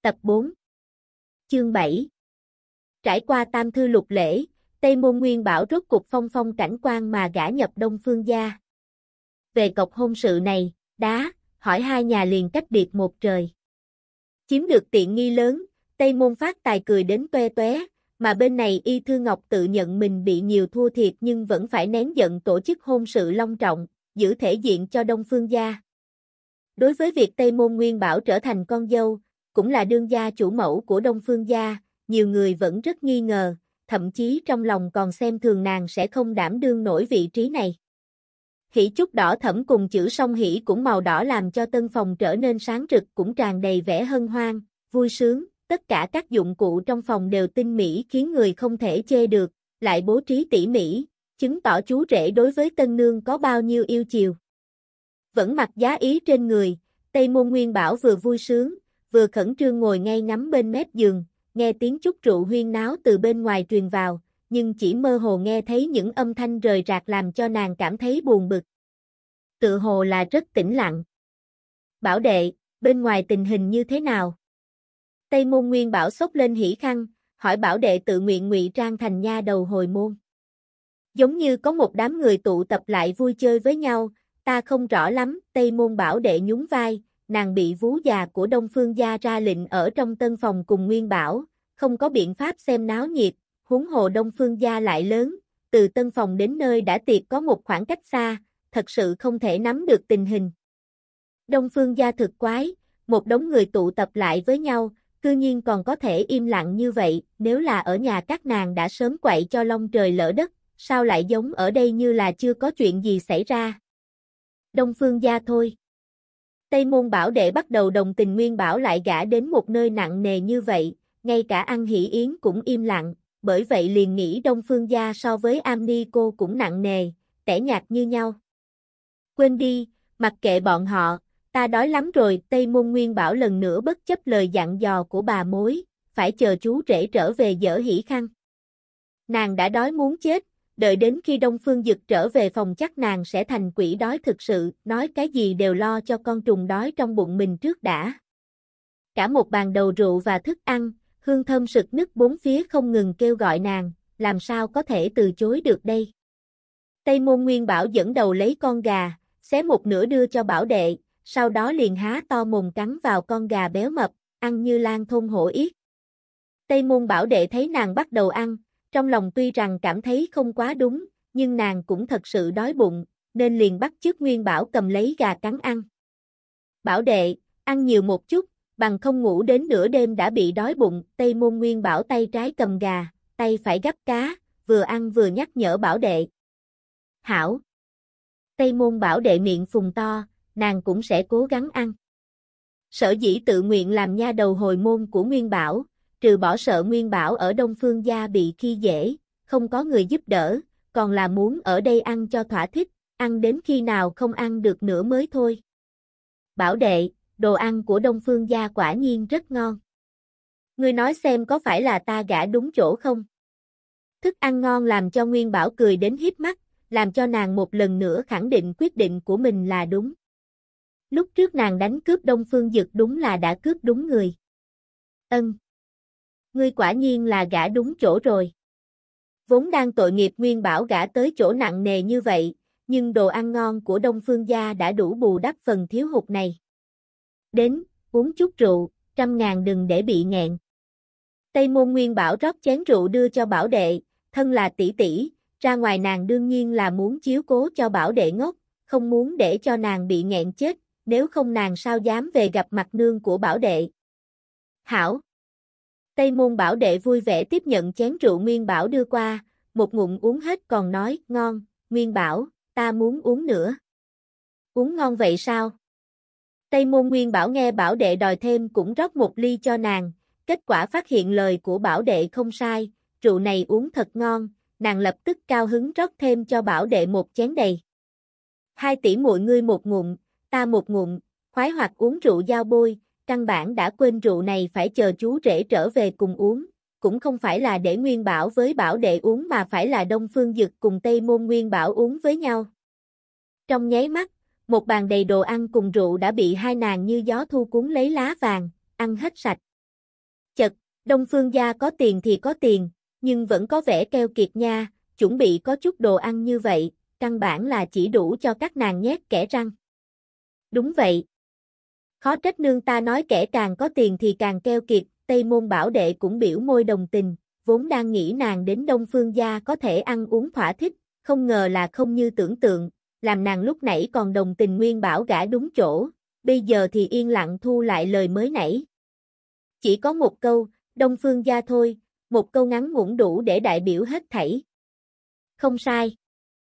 Tập 4 Chương 7 Trải qua tam thư lục lễ, Tây Môn Nguyên Bảo rốt cục phong phong cảnh quan mà gả nhập Đông Phương gia. Về cọc hôn sự này, hỏi hai nhà liền cách biệt một trời. Chiếm được tiện nghi lớn, Tây Môn phát tài cười đến toe toé, mà bên này Y Thư Ngọc tự nhận mình bị nhiều thua thiệt nhưng vẫn phải nén giận tổ chức hôn sự long trọng, giữ thể diện cho Đông Phương gia. Đối với việc Tây Môn Nguyên Bảo trở thành con dâu, cũng là đương gia chủ mẫu của Đông Phương gia, nhiều người vẫn rất nghi ngờ, thậm chí trong lòng còn xem thường nàng sẽ không đảm đương nổi vị trí này. Hỷ chúc đỏ thẫm cùng chữ song hỷ cũng màu đỏ làm cho tân phòng trở nên sáng rực cũng tràn đầy vẻ hân hoan, vui sướng, tất cả các dụng cụ trong phòng đều tinh mỹ khiến người không thể chê được, lại bố trí tỉ mỉ, chứng tỏ chú rể đối với tân nương có bao nhiêu yêu chiều. Vẫn mặc giá ý trên người, Tây Môn Nguyên Bảo vừa vui sướng, vừa khẩn trương ngồi ngay ngắm bên mép giường, nghe tiếng chúc rượu huyên náo từ bên ngoài truyền vào, nhưng chỉ mơ hồ nghe thấy những âm thanh rời rạc làm cho nàng cảm thấy buồn bực. Tự hồ là rất tĩnh lặng. Bảo đệ, bên ngoài tình hình như thế nào? Tây Môn Nguyên Bảo xốc lên hỉ khăn, hỏi bảo đệ tự nguyện ngụy trang thành nha đầu hồi môn. Giống như có một đám người tụ tập lại vui chơi với nhau, ta không rõ lắm, Tây Môn bảo đệ nhún vai, nàng bị vú già của Đông Phương gia ra lệnh ở trong tân phòng cùng Nguyên Bảo, không có biện pháp xem náo nhiệt, huống hồ Đông Phương gia lại lớn, từ tân phòng đến nơi đã tiệc có một khoảng cách xa, thật sự không thể nắm được tình hình. Đông Phương gia thực quái, một đống người tụ tập lại với nhau, cư nhiên còn có thể im lặng như vậy, nếu là ở nhà các nàng đã sớm quậy cho long trời lỡ đất, sao lại giống ở đây như là chưa có chuyện gì xảy ra. Đông Phương gia thôi. Tây Môn bảo đệ bắt đầu đồng tình Nguyên Bảo lại gả đến một nơi nặng nề như vậy, ngay cả ăn hỷ yến cũng im lặng, bởi vậy liền nghĩ Đông Phương gia so với Am Ni cô cũng nặng nề, tẻ nhạt như nhau. Quên đi, mặc kệ bọn họ, ta đói lắm rồi, Tây Môn Nguyên Bảo lần nữa bất chấp lời dặn dò của bà mối, phải chờ chú rể trở về dỡ hỷ khăn. Nàng đã đói muốn chết, đợi đến khi Đông Phương Dực trở về phòng chắc nàng sẽ thành quỷ đói thực sự, nói cái gì đều lo cho con trùng đói trong bụng mình trước đã. Cả một bàn đầu rượu và thức ăn, hương thơm sực nức bốn phía không ngừng kêu gọi nàng, làm sao có thể từ chối được đây. Tây Môn Nguyên Bảo dẫn đầu lấy con gà, xé một nửa đưa cho bảo đệ, sau đó liền há to mồm cắn vào con gà béo mập, ăn như lang thôn hổ yết. Tây Môn bảo đệ thấy nàng bắt đầu ăn, trong lòng tuy rằng cảm thấy không quá đúng, nhưng nàng cũng thật sự đói bụng, nên liền bắt chước Nguyên Bảo cầm lấy gà cắn ăn. Bảo đệ, ăn nhiều một chút, bằng không ngủ đến nửa đêm đã bị đói bụng, Tây Môn Nguyên Bảo tay trái cầm gà, tay phải gắp cá, vừa ăn vừa nhắc nhở bảo đệ. Hảo. Tây Môn bảo đệ miệng phùng to, nàng cũng sẽ cố gắng ăn. Sở dĩ tự nguyện làm nha đầu hồi môn của Nguyên Bảo, trừ bỏ sợ Nguyên Bảo ở Đông Phương gia bị khi dễ, không có người giúp đỡ, còn là muốn ở đây ăn cho thỏa thích, ăn đến khi nào không ăn được nữa mới thôi. Bảo đệ, đồ ăn của Đông Phương gia quả nhiên rất ngon. Ngươi nói xem có phải là ta gả đúng chỗ không? Thức ăn ngon làm cho Nguyên Bảo cười đến híp mắt, làm cho nàng một lần nữa khẳng định quyết định của mình là đúng. Lúc trước nàng đánh cướp Đông Phương Dực đúng là đã cướp đúng người. Ân. Ngươi quả nhiên là gả đúng chỗ rồi. Vốn đang tội nghiệp Nguyên Bảo gả tới chỗ nặng nề như vậy, nhưng đồ ăn ngon của Đông Phương gia đã đủ bù đắp phần thiếu hụt này. Đến, uống chút rượu, 100.000 đừng để bị nghẹn. Tây Môn Nguyên Bảo rót chén rượu đưa cho bảo đệ, thân là tỷ tỷ, ra ngoài nàng đương nhiên là muốn chiếu cố cho bảo đệ ngốc, không muốn để cho nàng bị nghẹn chết, nếu không nàng sao dám về gặp mặt nương của bảo đệ. Hảo. Tây Môn bảo đệ vui vẻ tiếp nhận chén rượu Nguyên Bảo đưa qua, một ngụm uống hết còn nói, ngon, Nguyên Bảo, ta muốn uống nữa. Uống ngon vậy sao? Tây Môn Nguyên Bảo nghe bảo đệ đòi thêm cũng rót một ly cho nàng, kết quả phát hiện lời của bảo đệ không sai, rượu này uống thật ngon, nàng lập tức cao hứng rót thêm cho bảo đệ một chén đầy. Hai tỷ muội ngươi một ngụm, ta một ngụm, khoái hoạt uống rượu giao bôi, căn bản đã quên rượu này phải chờ chú rể trở về cùng uống, cũng không phải là để Nguyên Bảo với bảo đệ uống mà phải là Đông Phương Dực cùng Tây Môn Nguyên Bảo uống với nhau. Trong nháy mắt, một bàn đầy đồ ăn cùng rượu đã bị hai nàng như gió thu cuốn lấy lá vàng, ăn hết sạch. Đông Phương gia có tiền thì có tiền, nhưng vẫn có vẻ keo kiệt nha, chuẩn bị có chút đồ ăn như vậy, căn bản là chỉ đủ cho các nàng nhét kẽ răng. Đúng vậy. Khó trách nương ta nói kẻ càng có tiền thì càng keo kiệt, Tây Môn Bảo Đệ cũng biểu môi đồng tình, vốn đang nghĩ nàng đến Đông Phương gia có thể ăn uống thỏa thích, không ngờ là không như tưởng tượng, làm nàng lúc nãy còn đồng tình Nguyên Bảo gã đúng chỗ, bây giờ thì yên lặng thu lại lời mới nãy. Chỉ có một câu, Đông Phương gia thôi, một câu ngắn ngủn đủ để đại biểu hết thảy. Không sai.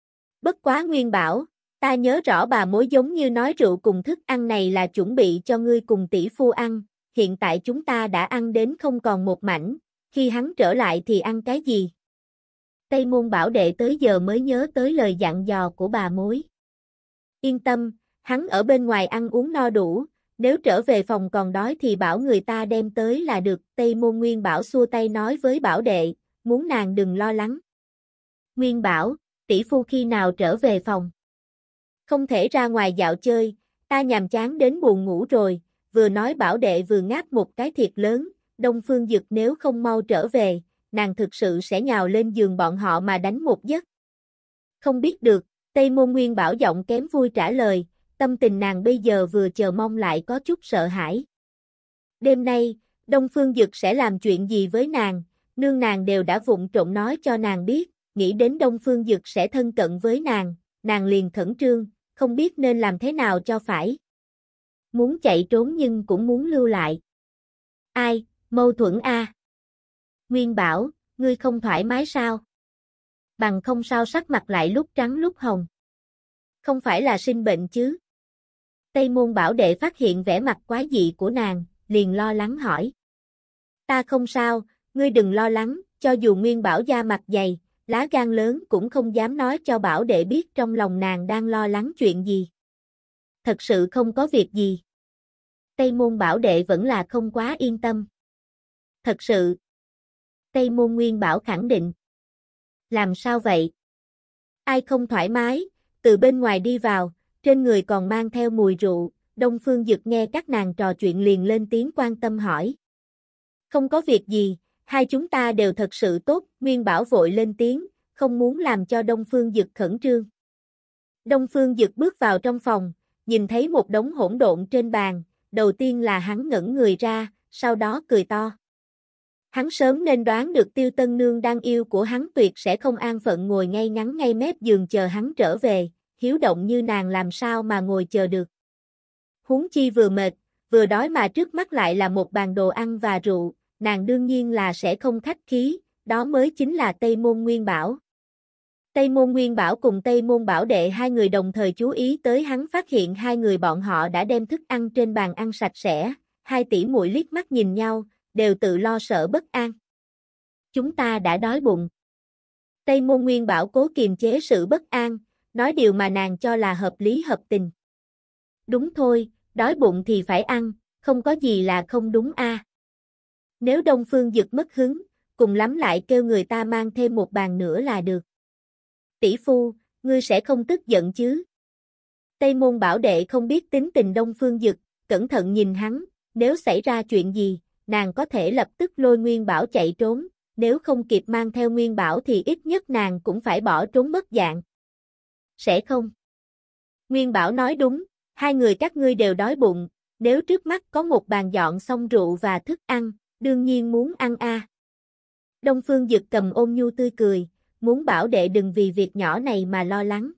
Bất quá Nguyên Bảo, ta nhớ rõ bà mối giống như nói rượu cùng thức ăn này là chuẩn bị cho ngươi cùng tỷ phu ăn, hiện tại chúng ta đã ăn đến không còn một mảnh, khi hắn trở lại thì ăn cái gì? Tây Môn Bảo Đệ tới giờ mới nhớ tới lời dặn dò của bà mối. Yên tâm, hắn ở bên ngoài ăn uống no đủ, nếu trở về phòng còn đói thì bảo người ta đem tới là được. Tây Môn Nguyên Bảo xua tay nói với Bảo Đệ, muốn nàng đừng lo lắng. Nguyên Bảo, tỷ phu khi nào trở về phòng? Không thể ra ngoài dạo chơi, ta nhàm chán đến buồn ngủ rồi, vừa nói Bảo Đệ vừa ngáp một cái thiệt lớn, Đông Phương Dực nếu không mau trở về, nàng thực sự sẽ nhào lên giường bọn họ mà đánh một giấc. Không biết được, Tây Môn Nguyên Bảo giọng kém vui trả lời, tâm tình nàng bây giờ vừa chờ mong lại có chút sợ hãi. Đêm nay, Đông Phương Dực sẽ làm chuyện gì với nàng, nương nàng đều đã vụng trộm nói cho nàng biết, nghĩ đến Đông Phương Dực sẽ thân cận với nàng liền khẩn trương, không biết nên làm thế nào cho phải. Muốn chạy trốn nhưng cũng muốn lưu lại. Ai, mâu thuẫn a. Nguyên Bảo, ngươi không thoải mái sao? Bằng không sao sắc mặt lại lúc trắng lúc hồng. Không phải là sinh bệnh chứ? Tây Môn Bảo Đệ phát hiện vẻ mặt quái dị của nàng, liền lo lắng hỏi. Ta không sao, ngươi đừng lo lắng, cho dù Nguyên Bảo da mặt dày, lá gan lớn cũng không dám nói cho Bảo Đệ biết trong lòng nàng đang lo lắng chuyện gì. Thật sự không có việc gì. Tây Môn Bảo Đệ vẫn là không quá yên tâm. Thật sự. Tây Môn Nguyên Bảo khẳng định. Làm sao vậy? Ai không thoải mái, từ bên ngoài đi vào, trên người còn mang theo mùi rượu, Đông Phương Dực nghe các nàng trò chuyện liền lên tiếng quan tâm hỏi. Không có việc gì, hai chúng ta đều thật sự tốt, Nguyên Bảo vội lên tiếng, không muốn làm cho Đông Phương Dực khẩn trương. Đông Phương Dực bước vào trong phòng, nhìn thấy một đống hỗn độn trên bàn, đầu tiên là hắn ngẩn người ra, sau đó cười to. Hắn sớm nên đoán được Tiêu Tân Nương đang yêu của hắn tuyệt sẽ không an phận ngồi ngay ngắn ngay mép giường chờ hắn trở về, hiếu động như nàng làm sao mà ngồi chờ được. Huống chi vừa mệt, vừa đói mà trước mắt lại là một bàn đồ ăn và rượu, nàng đương nhiên là sẽ không khách khí, đó mới chính là Tây Môn Nguyên Bảo. Tây Môn Nguyên Bảo cùng Tây Môn Bảo Đệ hai người đồng thời chú ý tới hắn phát hiện hai người bọn họ đã đem thức ăn trên bàn ăn sạch sẽ, hai tỷ muội liếc mắt nhìn nhau, đều tự lo sợ bất an. Chúng ta đã đói bụng. Tây Môn Nguyên Bảo cố kiềm chế sự bất an, nói điều mà nàng cho là hợp lý hợp tình. Đúng thôi, đói bụng thì phải ăn, không có gì là không đúng a. Nếu Đông Phương Dực mất hứng, cùng lắm lại kêu người ta mang thêm một bàn nữa là được. Tỷ phu, ngươi sẽ không tức giận chứ? Tây Môn Bảo Đệ không biết tính tình Đông Phương Dực, cẩn thận nhìn hắn, nếu xảy ra chuyện gì, nàng có thể lập tức lôi Nguyên Bảo chạy trốn, nếu không kịp mang theo Nguyên Bảo thì ít nhất nàng cũng phải bỏ trốn mất dạng. Sẽ không. Nguyên Bảo nói đúng, hai người các ngươi đều đói bụng, nếu trước mắt có một bàn dọn xong rượu và thức ăn, đương nhiên muốn ăn a. Đông Phương Dực cầm ôn nhu tươi cười, muốn Bảo Đệ đừng vì việc nhỏ này mà lo lắng.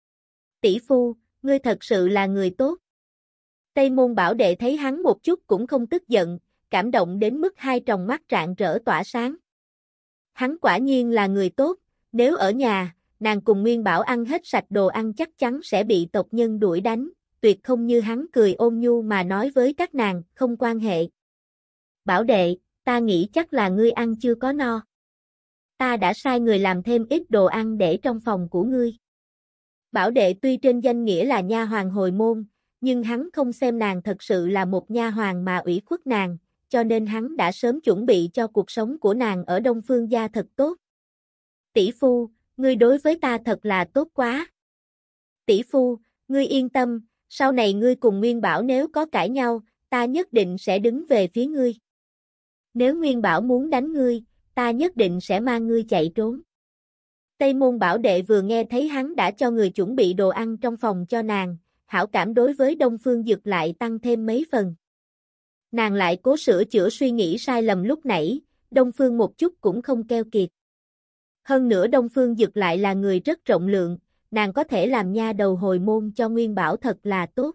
Tỷ phu, ngươi thật sự là người tốt. Tây Môn Bảo Đệ thấy hắn một chút cũng không tức giận, cảm động đến mức hai tròng mắt rạng rỡ tỏa sáng. Hắn quả nhiên là người tốt, nếu ở nhà, nàng cùng Nguyên Bảo ăn hết sạch đồ ăn chắc chắn sẽ bị tộc nhân đuổi đánh, tuyệt không như hắn cười ôn nhu mà nói với các nàng, không quan hệ. Bảo Đệ, ta nghĩ chắc là ngươi ăn chưa có no. Ta đã sai người làm thêm ít đồ ăn để trong phòng của ngươi. Bảo Đệ tuy trên danh nghĩa là nha hoàn hồi môn, nhưng hắn không xem nàng thật sự là một nha hoàn mà ủy khuất nàng, cho nên hắn đã sớm chuẩn bị cho cuộc sống của nàng ở Đông Phương gia thật tốt. Tỷ phu, ngươi đối với ta thật là tốt quá. Tỷ phu, ngươi yên tâm, sau này ngươi cùng Nguyên Bảo nếu có cãi nhau, ta nhất định sẽ đứng về phía ngươi. Nếu Nguyên Bảo muốn đánh ngươi, ta nhất định sẽ mang ngươi chạy trốn. Tây Môn Bảo Đệ vừa nghe thấy hắn đã cho người chuẩn bị đồ ăn trong phòng cho nàng, hảo cảm đối với Đông Phương Dực lại tăng thêm mấy phần. Nàng lại cố sửa chữa suy nghĩ sai lầm lúc nãy, Đông Phương một chút cũng không keo kiệt. Hơn nữa Đông Phương Dực lại là người rất rộng lượng, nàng có thể làm nha đầu hồi môn cho Nguyên Bảo thật là tốt.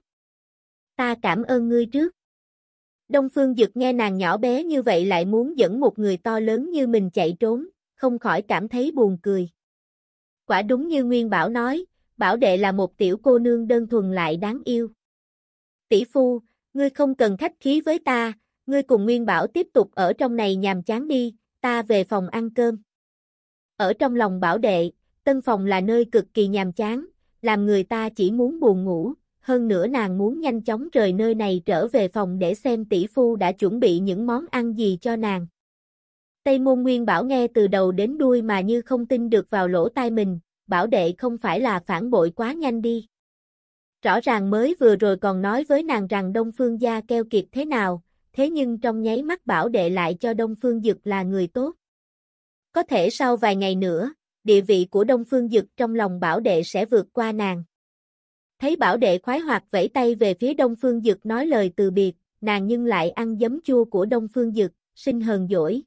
Ta cảm ơn ngươi trước. Đông Phương Dực nghe nàng nhỏ bé như vậy lại muốn dẫn một người to lớn như mình chạy trốn, không khỏi cảm thấy buồn cười. Quả đúng như Nguyên Bảo nói, Bảo Đệ là một tiểu cô nương đơn thuần lại đáng yêu. Tỷ phu, ngươi không cần khách khí với ta, ngươi cùng Nguyên Bảo tiếp tục ở trong này nhàm chán đi, ta về phòng ăn cơm. Ở trong lòng Bảo Đệ, tân phòng là nơi cực kỳ nhàm chán, làm người ta chỉ muốn buồn ngủ, hơn nữa nàng muốn nhanh chóng rời nơi này trở về phòng để xem tỷ phu đã chuẩn bị những món ăn gì cho nàng. Tây Môn Nguyên Bảo nghe từ đầu đến đuôi mà như không tin được vào lỗ tai mình, Bảo Đệ không phải là phản bội quá nhanh đi. Rõ ràng mới vừa rồi còn nói với nàng rằng Đông Phương gia keo kiệt thế nào, thế nhưng trong nháy mắt Bảo Đệ lại cho Đông Phương Dực là người tốt. Có thể sau vài ngày nữa, địa vị của Đông Phương Dực trong lòng Bảo Đệ sẽ vượt qua nàng. Thấy Bảo Đệ khoái hoạt vẫy tay về phía Đông Phương Dực nói lời từ biệt, nàng nhưng lại ăn giấm chua của Đông Phương Dực, sinh hờn dỗi.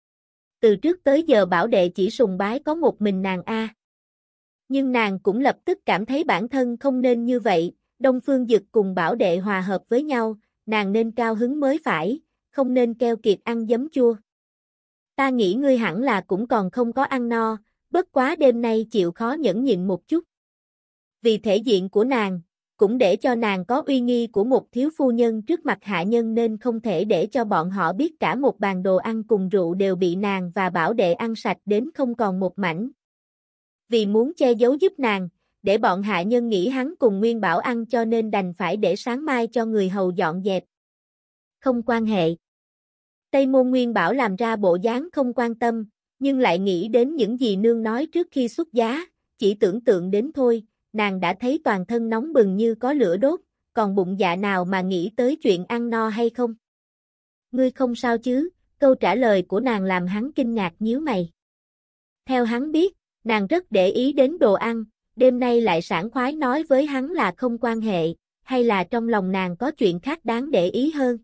Từ trước tới giờ Bảo Đệ chỉ sùng bái có một mình nàng a. Nhưng nàng cũng lập tức cảm thấy bản thân không nên như vậy, Đông Phương Dực cùng Bảo Đệ hòa hợp với nhau, nàng nên cao hứng mới phải, không nên keo kiệt ăn giấm chua. Ta nghĩ ngươi hẳn là cũng còn không có ăn no, bất quá đêm nay chịu khó nhẫn nhịn một chút. Vì thể diện của nàng, cũng để cho nàng có uy nghi của một thiếu phu nhân trước mặt hạ nhân nên không thể để cho bọn họ biết cả một bàn đồ ăn cùng rượu đều bị nàng và Bảo Đệ ăn sạch đến không còn một mảnh. Vì muốn che giấu giúp nàng, để bọn hạ nhân nghĩ hắn cùng Nguyên Bảo ăn cho nên đành phải để sáng mai cho người hầu dọn dẹp. Không quan hệ. Tây Môn Nguyên Bảo làm ra bộ dáng không quan tâm, nhưng lại nghĩ đến những gì nương nói trước khi xuất giá, chỉ tưởng tượng đến thôi, nàng đã thấy toàn thân nóng bừng như có lửa đốt, còn bụng dạ nào mà nghĩ tới chuyện ăn no hay không? Ngươi không sao chứ? Câu trả lời của nàng làm hắn kinh ngạc nhíu mày. Theo hắn biết, nàng rất để ý đến đồ ăn, đêm nay lại sảng khoái nói với hắn là không quan hệ, hay là trong lòng nàng có chuyện khác đáng để ý hơn?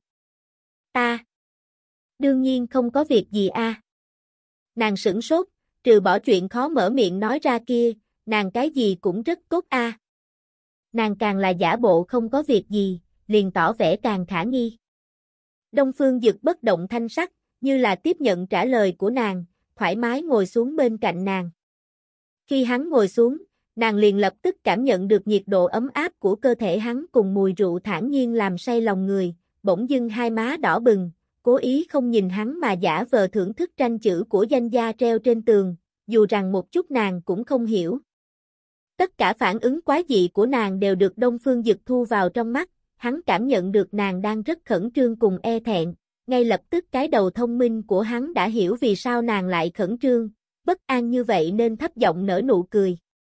Ta đương nhiên không có việc gì a. Nàng sửng sốt, trừ bỏ chuyện khó mở miệng nói ra kia, nàng cái gì cũng rất tốt a. Nàng càng là giả bộ không có việc gì, liền tỏ vẻ càng khả nghi. Đông Phương Dực bất động thanh sắc, như là tiếp nhận trả lời của nàng, thoải mái ngồi xuống bên cạnh nàng. Khi hắn ngồi xuống, nàng liền lập tức cảm nhận được nhiệt độ ấm áp của cơ thể hắn cùng mùi rượu thản nhiên làm say lòng người, bỗng dưng hai má đỏ bừng, cố ý không nhìn hắn mà giả vờ thưởng thức tranh chữ của danh gia treo trên tường, dù rằng một chút nàng cũng không hiểu. Tất cả phản ứng quái dị của nàng đều được Đông Phương Dực thu vào trong mắt, hắn cảm nhận được nàng đang rất khẩn trương cùng e thẹn, ngay lập tức cái đầu thông minh của hắn đã hiểu vì sao nàng lại khẩn trương, bất an như vậy nên thấp giọng nở nụ cười.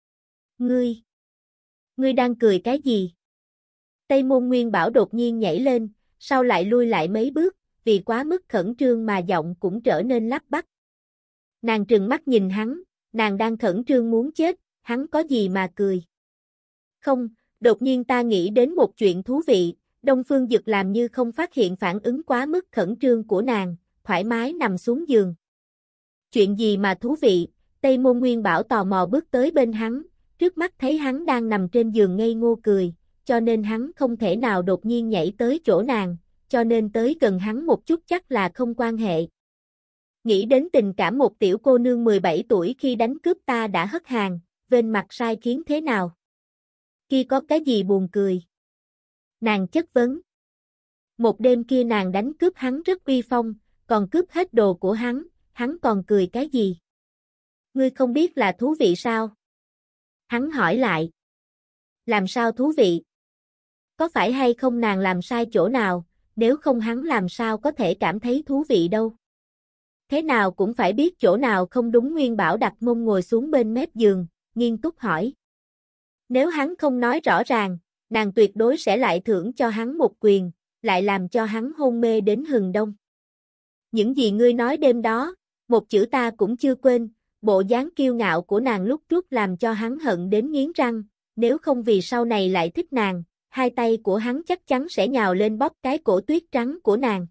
Ngươi đang cười cái gì? Tây Môn Nguyên Bảo đột nhiên nhảy lên, sau lại lui lại mấy bước, vì quá mức khẩn trương mà giọng cũng trở nên lắp bắp. Nàng trừng mắt nhìn hắn, nàng đang khẩn trương muốn chết, hắn có gì mà cười? Không, đột nhiên ta nghĩ đến một chuyện thú vị, Đông Phương Dực làm như không phát hiện phản ứng quá mức khẩn trương của nàng, thoải mái nằm xuống giường. Chuyện gì mà thú vị? Tây Môn Nguyên Bảo tò mò bước tới bên hắn, trước mắt thấy hắn đang nằm trên giường ngây ngô cười, cho nên hắn không thể nào đột nhiên nhảy tới chỗ nàng, cho nên tới gần hắn một chút chắc là không quan hệ. Nghĩ đến tình cảm một tiểu cô nương 17 tuổi khi đánh cướp ta đã hất hàng, vênh mặt sai khiến thế nào? Kia có cái gì buồn cười? Nàng chất vấn. Một đêm kia nàng đánh cướp hắn rất uy phong, còn cướp hết đồ của hắn còn cười cái gì? Ngươi không biết là thú vị sao? Hắn hỏi lại. Làm sao thú vị? Có phải hay không nàng làm sai chỗ nào, nếu không hắn làm sao có thể cảm thấy thú vị đâu? Thế nào cũng phải biết chỗ nào không đúng. Nguyên Bảo đặt mông ngồi xuống bên mép giường, nghiêm túc hỏi. Nếu hắn không nói rõ ràng, nàng tuyệt đối sẽ lại thưởng cho hắn một quyền, lại làm cho hắn hôn mê đến hừng đông. Những gì ngươi nói đêm đó, một chữ ta cũng chưa quên, bộ dáng kiêu ngạo của nàng lúc trước làm cho hắn hận đến nghiến răng, nếu không vì sau này lại thích nàng, hai tay của hắn chắc chắn sẽ nhào lên bóp cái cổ tuyết trắng của nàng.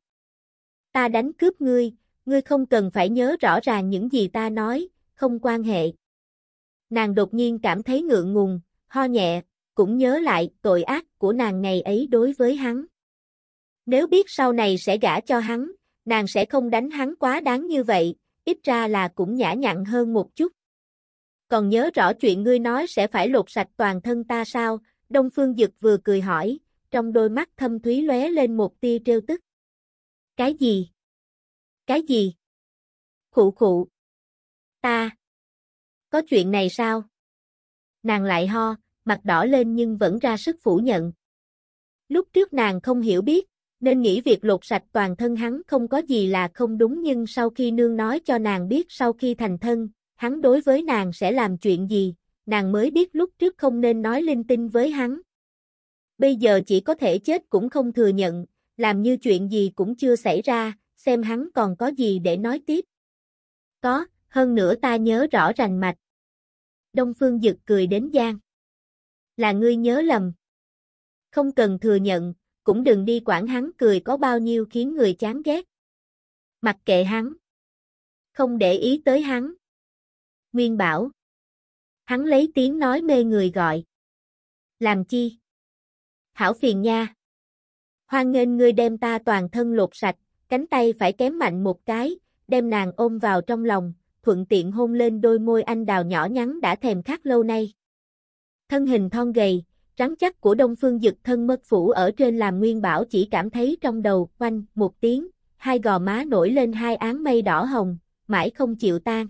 Ta đánh cướp ngươi không cần phải nhớ rõ ràng những gì ta nói, không quan hệ. Nàng đột nhiên cảm thấy ngượng ngùng, ho nhẹ, cũng nhớ lại tội ác của nàng ngày ấy đối với hắn. Nếu biết sau này sẽ gả cho hắn, nàng sẽ không đánh hắn quá đáng như vậy, ít ra là cũng nhã nhặn hơn một chút. Còn nhớ rõ chuyện ngươi nói sẽ phải lột sạch toàn thân ta sao? Đông Phương Dực vừa cười hỏi, trong đôi mắt thâm thúy lóe lên một tia trêu tức. Cái gì? Cái gì? Khụ khụ. Ta. Có chuyện này sao? Nàng lại ho, mặt đỏ lên nhưng vẫn ra sức phủ nhận. Lúc trước nàng không hiểu biết, nên nghĩ việc lột sạch toàn thân hắn không có gì là không đúng, nhưng sau khi nương nói cho nàng biết sau khi thành thân, hắn đối với nàng sẽ làm chuyện gì, nàng mới biết lúc trước không nên nói linh tinh với hắn. Bây giờ chỉ có thể chết cũng không thừa nhận, làm như chuyện gì cũng chưa xảy ra, xem hắn còn có gì để nói tiếp. Có, hơn nữa ta nhớ rõ rành mạch. Đông Phương Dực cười đến gian. Là ngươi nhớ lầm. Không cần thừa nhận, cũng đừng đi quản hắn cười có bao nhiêu khiến người chán ghét. Mặc kệ hắn. Không để ý tới hắn. Nguyên bảo. Hắn lấy tiếng nói mê người gọi. Làm chi? Hảo phiền nha. Hoan nghênh ngươi đem ta toàn thân lột sạch, cánh tay phải kém mạnh một cái, đem nàng ôm vào trong lòng, thuận tiện hôn lên đôi môi anh đào nhỏ nhắn đã thèm khát lâu nay. Thân hình thon gầy, rắn chắc của Đông Phương Dực thân mật phủ ở trên làm Nguyên Bảo chỉ cảm thấy trong đầu oanh một tiếng, hai gò má nổi lên hai áng mây đỏ hồng, mãi không chịu tan.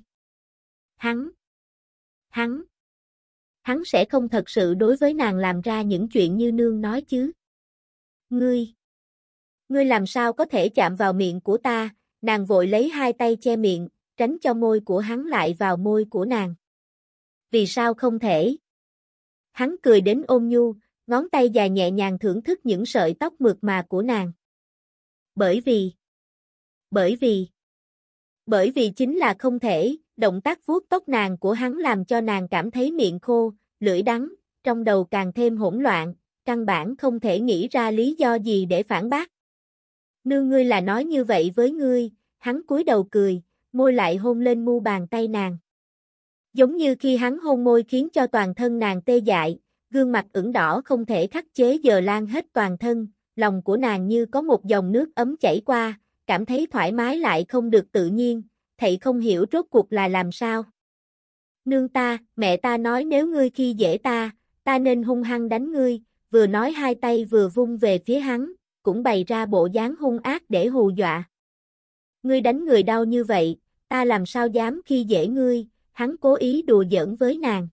Hắn sẽ không thật sự đối với nàng làm ra những chuyện như nương nói chứ. Ngươi làm sao có thể chạm vào miệng của ta? Nàng vội lấy hai tay che miệng, tránh cho môi của hắn lại vào môi của nàng. Vì sao không thể? Hắn cười đến ôn nhu, ngón tay dài nhẹ nhàng thưởng thức những sợi tóc mượt mà của nàng. Bởi vì chính là không thể, động tác vuốt tóc nàng của hắn làm cho nàng cảm thấy miệng khô, lưỡi đắng, trong đầu càng thêm hỗn loạn, căn bản không thể nghĩ ra lý do gì để phản bác. Nương ngươi là nói như vậy với ngươi, hắn cúi đầu cười, môi lại hôn lên mu bàn tay nàng. Giống như khi hắn hôn môi khiến cho toàn thân nàng tê dại, gương mặt ửng đỏ không thể khắc chế giờ lan hết toàn thân, lòng của nàng như có một dòng nước ấm chảy qua, cảm thấy thoải mái lại không được tự nhiên, thầy không hiểu rốt cuộc là làm sao. Nương ta, mẹ ta nói nếu ngươi khi dễ ta nên hung hăng đánh ngươi, vừa nói hai tay vừa vung về phía hắn, cũng bày ra bộ dáng hung ác để hù dọa. Ngươi đánh người đau như vậy, ta làm sao dám khi dễ ngươi, hắn cố ý đùa giỡn với nàng.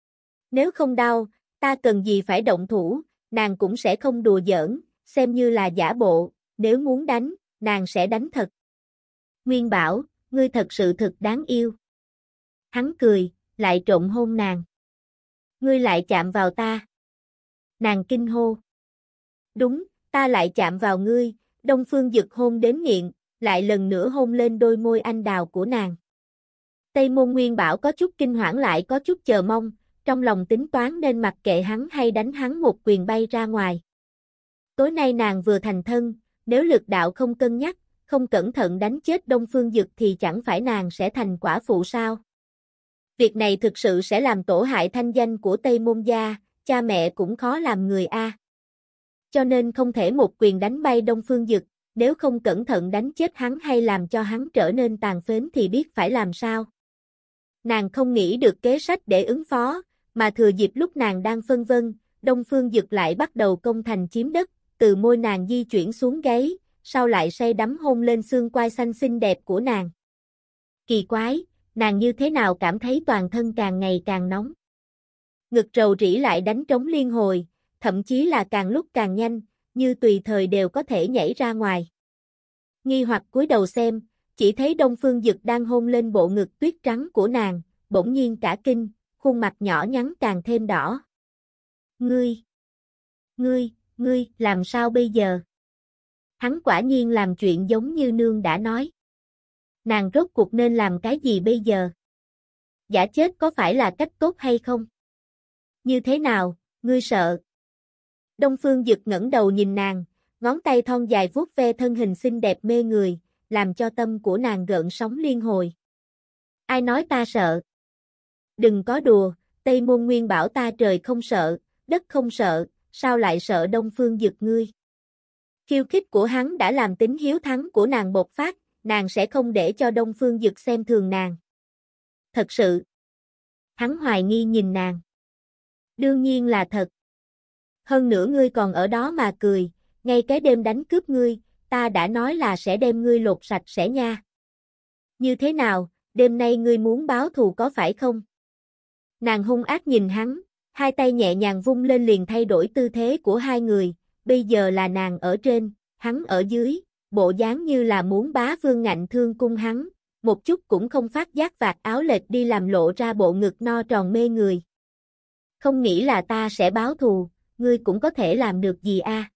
Nếu không đau, ta cần gì phải động thủ, nàng cũng sẽ không đùa giỡn, xem như là giả bộ, nếu muốn đánh, nàng sẽ đánh thật. Nguyên bảo, ngươi thật sự thật đáng yêu. Hắn cười, lại trộm hôn nàng. Ngươi lại chạm vào ta. Nàng kinh hô. Đúng, ta lại chạm vào ngươi, Đông Phương Dực hôn đến nghiện, lại lần nữa hôn lên đôi môi anh đào của nàng. Tây Môn Nguyên Bảo có chút kinh hoảng lại có chút chờ mong, trong lòng tính toán nên mặc kệ hắn hay đánh hắn một quyền bay ra ngoài. Tối nay nàng vừa thành thân, nếu lực đạo không cân nhắc, không cẩn thận đánh chết Đông Phương Dực thì chẳng phải nàng sẽ thành quả phụ sao? Việc này thực sự sẽ làm tổn hại thanh danh của Tây Môn gia, cha mẹ cũng khó làm người a. Cho nên không thể một quyền đánh bay Đông Phương Dực, nếu không cẩn thận đánh chết hắn hay làm cho hắn trở nên tàn phế thì biết phải làm sao. Nàng không nghĩ được kế sách để ứng phó, mà thừa dịp lúc nàng đang phân vân, Đông Phương Dực lại bắt đầu công thành chiếm đất, từ môi nàng di chuyển xuống gáy, sau lại say đắm hôn lên xương quai xanh xinh đẹp của nàng. Kỳ quái, nàng như thế nào cảm thấy toàn thân càng ngày càng nóng. Ngực rầu rĩ lại đánh trống liên hồi, thậm chí là càng lúc càng nhanh, như tùy thời đều có thể nhảy ra ngoài. Nghi hoặc cúi đầu xem, chỉ thấy Đông Phương Dực đang hôn lên bộ ngực tuyết trắng của nàng, bỗng nhiên cả kinh, khuôn mặt nhỏ nhắn càng thêm đỏ. Ngươi, làm sao bây giờ? Hắn quả nhiên làm chuyện giống như nương đã nói. Nàng rốt cuộc nên làm cái gì bây giờ? Giả chết có phải là cách tốt hay không? Như thế nào, ngươi sợ? Đông Phương Dực ngẩng đầu nhìn nàng, ngón tay thon dài vuốt ve thân hình xinh đẹp mê người, làm cho tâm của nàng gợn sóng liên hồi. Ai nói ta sợ? Đừng có đùa, Tây Môn Nguyên bảo ta trời không sợ, đất không sợ, sao lại sợ Đông Phương Dực ngươi? Khiêu khích của hắn đã làm tính hiếu thắng của nàng bộc phát, nàng sẽ không để cho Đông Phương Dực xem thường nàng. Thật sự. Hắn hoài nghi nhìn nàng. Đương nhiên là thật. Hơn nữa ngươi còn ở đó mà cười, ngay cái đêm đánh cướp ngươi, ta đã nói là sẽ đem ngươi lột sạch sẽ nha. Như thế nào, đêm nay ngươi muốn báo thù có phải không? Nàng hung ác nhìn hắn, hai tay nhẹ nhàng vung lên liền thay đổi tư thế của hai người, bây giờ là nàng ở trên, hắn ở dưới, bộ dáng như là muốn bá vương ngạnh thương cung hắn, một chút cũng không phát giác vạt áo lệch đi làm lộ ra bộ ngực no tròn mê người. Không nghĩ là ta sẽ báo thù, ngươi cũng có thể làm được gì a?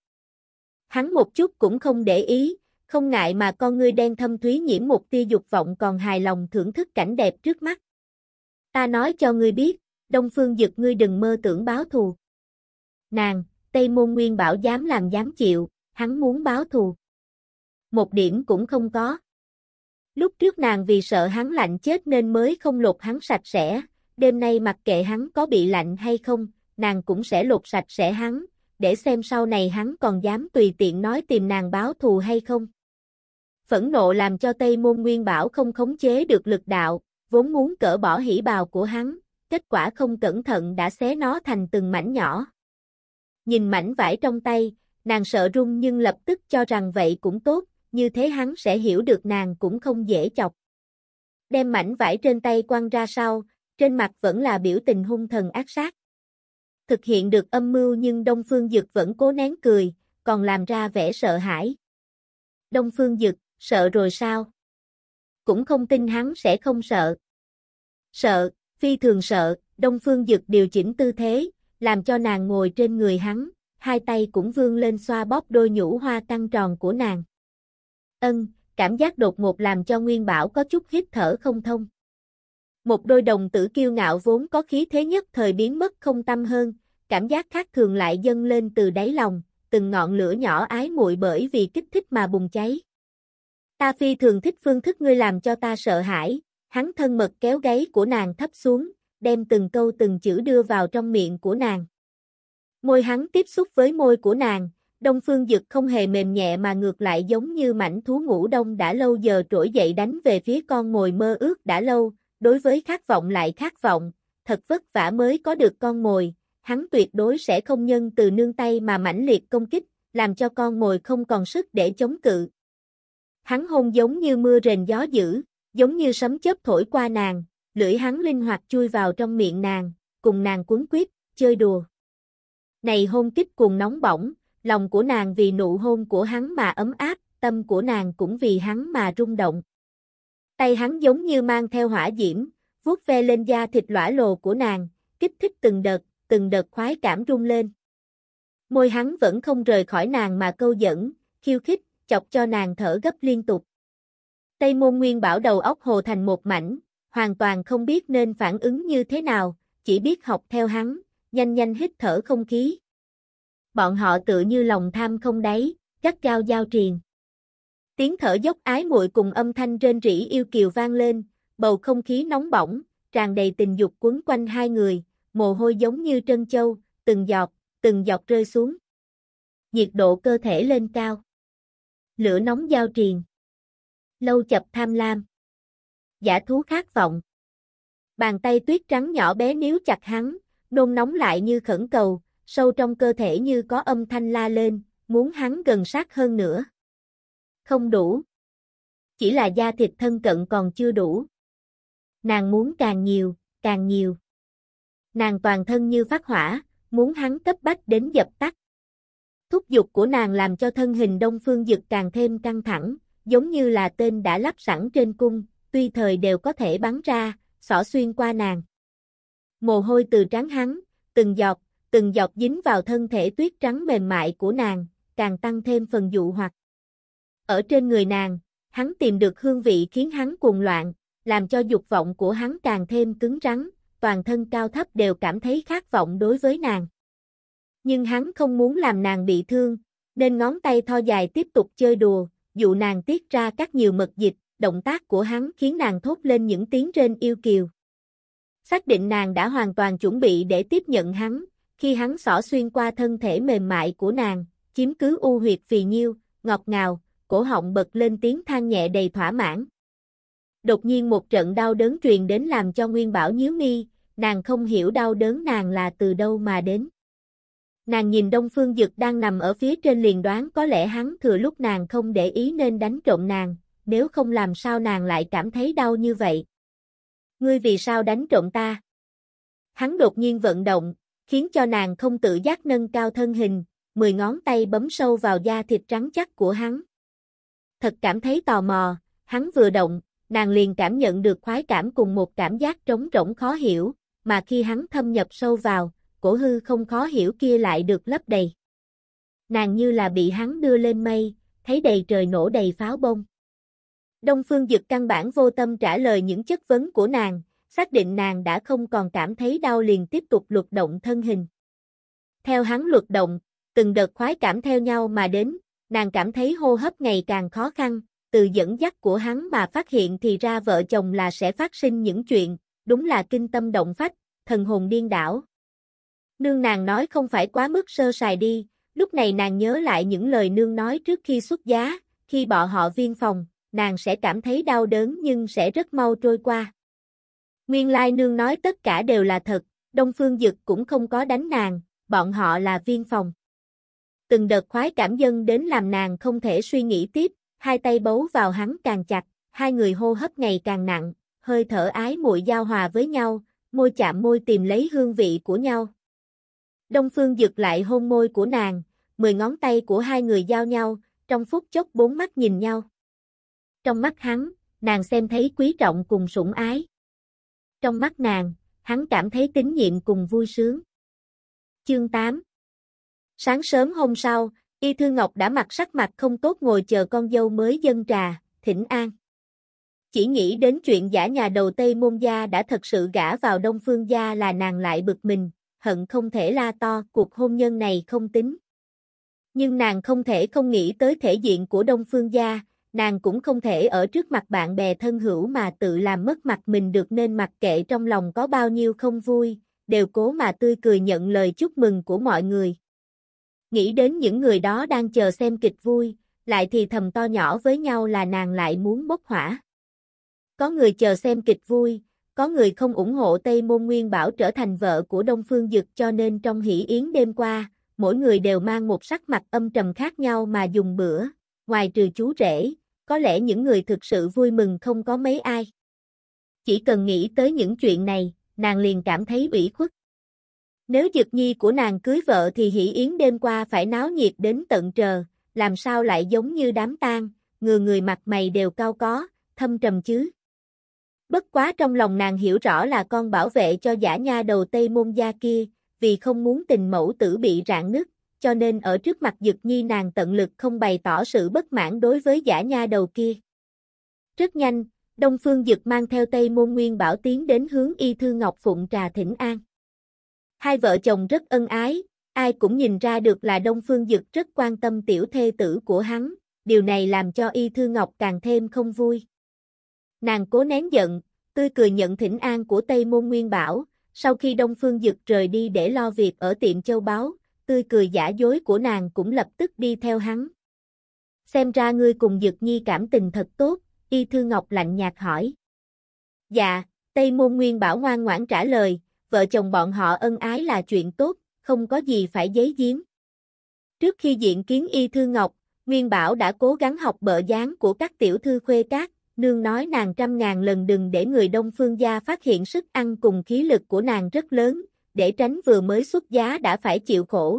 Hắn một chút cũng không để ý, không ngại mà con ngươi đen thâm thúy nhiễm một tia dục vọng còn hài lòng thưởng thức cảnh đẹp trước mắt. Ta nói cho ngươi biết, Đông Phương Dực ngươi đừng mơ tưởng báo thù. Nàng, Tây Môn Nguyên bảo dám làm dám chịu, hắn muốn báo thù. Một điểm cũng không có. Lúc trước nàng vì sợ hắn lạnh chết nên mới không lột hắn sạch sẽ, đêm nay mặc kệ hắn có bị lạnh hay không, nàng cũng sẽ lột sạch sẽ hắn, để xem sau này hắn còn dám tùy tiện nói tìm nàng báo thù hay không. Phẫn nộ làm cho Tây Môn Nguyên bảo không khống chế được lực đạo, vốn muốn cởi bỏ hỉ bào của hắn, kết quả không cẩn thận đã xé nó thành từng mảnh nhỏ. Nhìn mảnh vải trong tay, nàng sợ run nhưng lập tức cho rằng vậy cũng tốt, như thế hắn sẽ hiểu được nàng cũng không dễ chọc. Đem mảnh vải trên tay quăng ra sau, trên mặt vẫn là biểu tình hung thần ác sát. Thực hiện được âm mưu nhưng Đông Phương Dực vẫn cố nén cười, còn làm ra vẻ sợ hãi. Đông Phương Dực, sợ rồi sao? Cũng không tin hắn sẽ không sợ. Sợ, phi thường sợ, Đông Phương Dực điều chỉnh tư thế, làm cho nàng ngồi trên người hắn, hai tay cũng vươn lên xoa bóp đôi nhũ hoa căng tròn của nàng. Cảm giác đột ngột làm cho Nguyên Bảo có chút hít thở không thông. Một đôi đồng tử kiêu ngạo vốn có khí thế nhất thời biến mất không tăm hơn, cảm giác khác thường lại dâng lên từ đáy lòng, từng ngọn lửa nhỏ ái muội bởi vì kích thích mà bùng cháy. Ta phi thường thích phương thức ngươi làm cho ta sợ hãi, hắn thân mật kéo gáy của nàng thấp xuống, đem từng câu từng chữ đưa vào trong miệng của nàng. Môi hắn tiếp xúc với môi của nàng, Đông Phương Dực không hề mềm nhẹ mà ngược lại giống như mãnh thú ngủ đông đã lâu giờ trỗi dậy đánh về phía con mồi mơ ước đã lâu, đối với khát vọng lại khát vọng, thật vất vả mới có được con mồi, hắn tuyệt đối sẽ không nhân từ nương tay mà mãnh liệt công kích, làm cho con mồi không còn sức để chống cự. Hắn hôn giống như mưa rền gió dữ, giống như sấm chớp thổi qua nàng, lưỡi hắn linh hoạt chui vào trong miệng nàng, cùng nàng quấn quýt, chơi đùa. Này hôn kích cuồng nóng bỏng, lòng của nàng vì nụ hôn của hắn mà ấm áp, tâm của nàng cũng vì hắn mà rung động. Tay hắn giống như mang theo hỏa diễm, vuốt ve lên da thịt lõa lồ của nàng, kích thích từng đợt khoái cảm rung lên. Môi hắn vẫn không rời khỏi nàng mà câu dẫn, khiêu khích, chọc cho nàng thở gấp liên tục. Tây Môn Nguyên bảo đầu óc hồ thành một mảnh, hoàn toàn không biết nên phản ứng như thế nào, chỉ biết học theo hắn, nhanh nhanh hít thở không khí. Bọn họ tự như lòng tham không đáy, gắt gao giao triền. Tiếng thở dốc ái muội cùng âm thanh rên rỉ yêu kiều vang lên, bầu không khí nóng bỏng, tràn đầy tình dục quấn quanh hai người, mồ hôi giống như trân châu, từng giọt rơi xuống. Nhiệt độ cơ thể lên cao. Lửa nóng giao triền. Lâu chập tham lam. Dã thú khát vọng. Bàn tay tuyết trắng nhỏ bé níu chặt hắn, nôn nóng lại như khẩn cầu, sâu trong cơ thể như có âm thanh la lên, muốn hắn gần sát hơn nữa. Không đủ. Chỉ là da thịt thân cận còn chưa đủ. Nàng muốn càng nhiều, càng nhiều. Nàng toàn thân như phát hỏa, muốn hắn cấp bách đến dập tắt. Thúc giục của nàng làm cho thân hình Đông Phương Dực càng thêm căng thẳng, giống như là tên đã lắp sẵn trên cung, tùy thời đều có thể bắn ra, xỏ xuyên qua nàng. Mồ hôi từ trán hắn, từng giọt dính vào thân thể tuyết trắng mềm mại của nàng, càng tăng thêm phần dụ hoặc. Ở trên người nàng, Hắn tìm được hương vị khiến hắn cuồng loạn, làm cho dục vọng của hắn càng thêm cứng rắn, toàn thân cao thấp đều cảm thấy khát vọng đối với nàng. Nhưng hắn không muốn làm nàng bị thương, nên ngón tay thon dài tiếp tục chơi đùa, dụ nàng tiết ra các nhiều mật dịch, động tác của hắn khiến nàng thốt lên những tiếng rên yêu kiều. Xác định nàng đã hoàn toàn chuẩn bị để tiếp nhận hắn, khi hắn xỏ xuyên qua thân thể mềm mại của nàng, chiếm cứ u huyệt phì nhiêu, ngọt ngào, cổ họng bật lên tiếng than nhẹ đầy thỏa mãn. Đột nhiên một trận đau đớn truyền đến làm cho Nguyên Bảo nhíu mi, nàng không hiểu đau đớn nàng là từ đâu mà đến. Nàng nhìn Đông Phương Dực đang nằm ở phía trên liền đoán có lẽ hắn thừa lúc nàng không để ý nên đánh trộm nàng, nếu không làm sao nàng lại cảm thấy đau như vậy. Ngươi vì sao đánh trộm ta? Hắn đột nhiên vận động, khiến cho nàng không tự giác nâng cao thân hình, 10 ngón tay bấm sâu vào da thịt trắng chắc của hắn. Thật cảm thấy tò mò, hắn vừa động, nàng liền cảm nhận được khoái cảm cùng một cảm giác trống rỗng khó hiểu, mà khi hắn thâm nhập sâu vào, cổ hư không khó hiểu kia lại được lấp đầy. Nàng như là bị hắn đưa lên mây, thấy đầy trời nổ đầy pháo bông. Đông Phương Dực căn bản vô tâm trả lời những chất vấn của nàng, xác định nàng đã không còn cảm thấy đau liền tiếp tục luật động thân hình. Theo hắn luật động, từng đợt khoái cảm theo nhau mà đến, nàng cảm thấy hô hấp ngày càng khó khăn, từ dẫn dắt của hắn mà phát hiện thì ra vợ chồng là sẽ phát sinh những chuyện, đúng là kinh tâm động phách, thần hồn điên đảo. Nương nàng nói không phải quá mức sơ sài đi, lúc này nàng nhớ lại những lời nương nói trước khi xuất giá, khi bọn họ viên phòng, nàng sẽ cảm thấy đau đớn nhưng sẽ rất mau trôi qua. Nguyên lai nương nói tất cả đều là thật, Đông Phương Dực cũng không có đánh nàng, bọn họ là viên phòng. Từng đợt khoái cảm dâng đến làm nàng không thể suy nghĩ tiếp, hai tay bấu vào hắn càng chặt, hai người hô hấp ngày càng nặng, hơi thở ái muội giao hòa với nhau, môi chạm môi tìm lấy hương vị của nhau. Đông Phương Dực lại hôn môi của nàng, 10 ngón tay của hai người giao nhau, trong phút chốc bốn mắt nhìn nhau. Trong mắt hắn, nàng xem thấy quý trọng cùng sủng ái. Trong mắt nàng, hắn cảm thấy tín nhiệm cùng vui sướng. Chương 8. Sáng sớm hôm sau, Y Thư Ngọc đã mặc sắc mặt không tốt ngồi chờ con dâu mới dâng trà, thỉnh an. Chỉ nghĩ đến chuyện giả nhà đầu Tây Môn gia đã thật sự gả vào Đông Phương gia là nàng lại bực mình, hận không thể la to, cuộc hôn nhân này không tính. Nhưng nàng không thể không nghĩ tới thể diện của Đông Phương gia, nàng cũng không thể ở trước mặt bạn bè thân hữu mà tự làm mất mặt mình được nên mặc kệ trong lòng có bao nhiêu không vui, đều cố mà tươi cười nhận lời chúc mừng của mọi người. Nghĩ đến những người đó đang chờ xem kịch vui, lại thì thầm to nhỏ với nhau là nàng lại muốn bốc hỏa. Có người chờ xem kịch vui, có người không ủng hộ Tây Môn Nguyên Bảo trở thành vợ của Đông Phương Dực cho nên trong hỷ yến đêm qua, mỗi người đều mang một sắc mặt âm trầm khác nhau mà dùng bữa, ngoài trừ chú rể, có lẽ những người thực sự vui mừng không có mấy ai. Chỉ cần nghĩ tới những chuyện này, nàng liền cảm thấy ủy khuất. Nếu Dực Nhi của nàng cưới vợ thì hỷ yến đêm qua phải náo nhiệt đến tận trờ, làm sao lại giống như đám tang, người mặt mày đều cau có, thâm trầm chứ. Bất quá trong lòng nàng hiểu rõ là con bảo vệ cho giả nha đầu Tây Môn gia kia, vì không muốn tình mẫu tử bị rạn nứt, cho nên ở trước mặt Dực Nhi nàng tận lực không bày tỏ sự bất mãn đối với giả nha đầu kia. Rất nhanh, Đông Phương Dực mang theo Tây Môn Nguyên Bảo tiến đến hướng Y Thư Ngọc phụng trà thỉnh an. Hai vợ chồng rất ân ái, ai cũng nhìn ra được là Đông Phương Dực rất quan tâm tiểu thê tử của hắn, điều này làm cho Y Thư Ngọc càng thêm không vui. Nàng cố nén giận, tươi cười nhận thỉnh an của Tây Môn Nguyên Bảo, sau khi Đông Phương Dực rời đi để lo việc ở tiệm châu báu, tươi cười giả dối của nàng cũng lập tức đi theo hắn. Xem ra ngươi cùng Dực Nhi cảm tình thật tốt, Y Thư Ngọc lạnh nhạt hỏi. Dạ, Tây Môn Nguyên Bảo ngoan ngoãn trả lời, vợ chồng bọn họ ân ái là chuyện tốt, không có gì phải giấu giếm. Trước khi diện kiến Y Thư Ngọc, Nguyên Bảo đã cố gắng học bợ dáng của các tiểu thư khuê các, nương nói nàng trăm ngàn lần đừng để người Đông Phương gia phát hiện sức ăn cùng khí lực của nàng rất lớn, để tránh vừa mới xuất giá đã phải chịu khổ.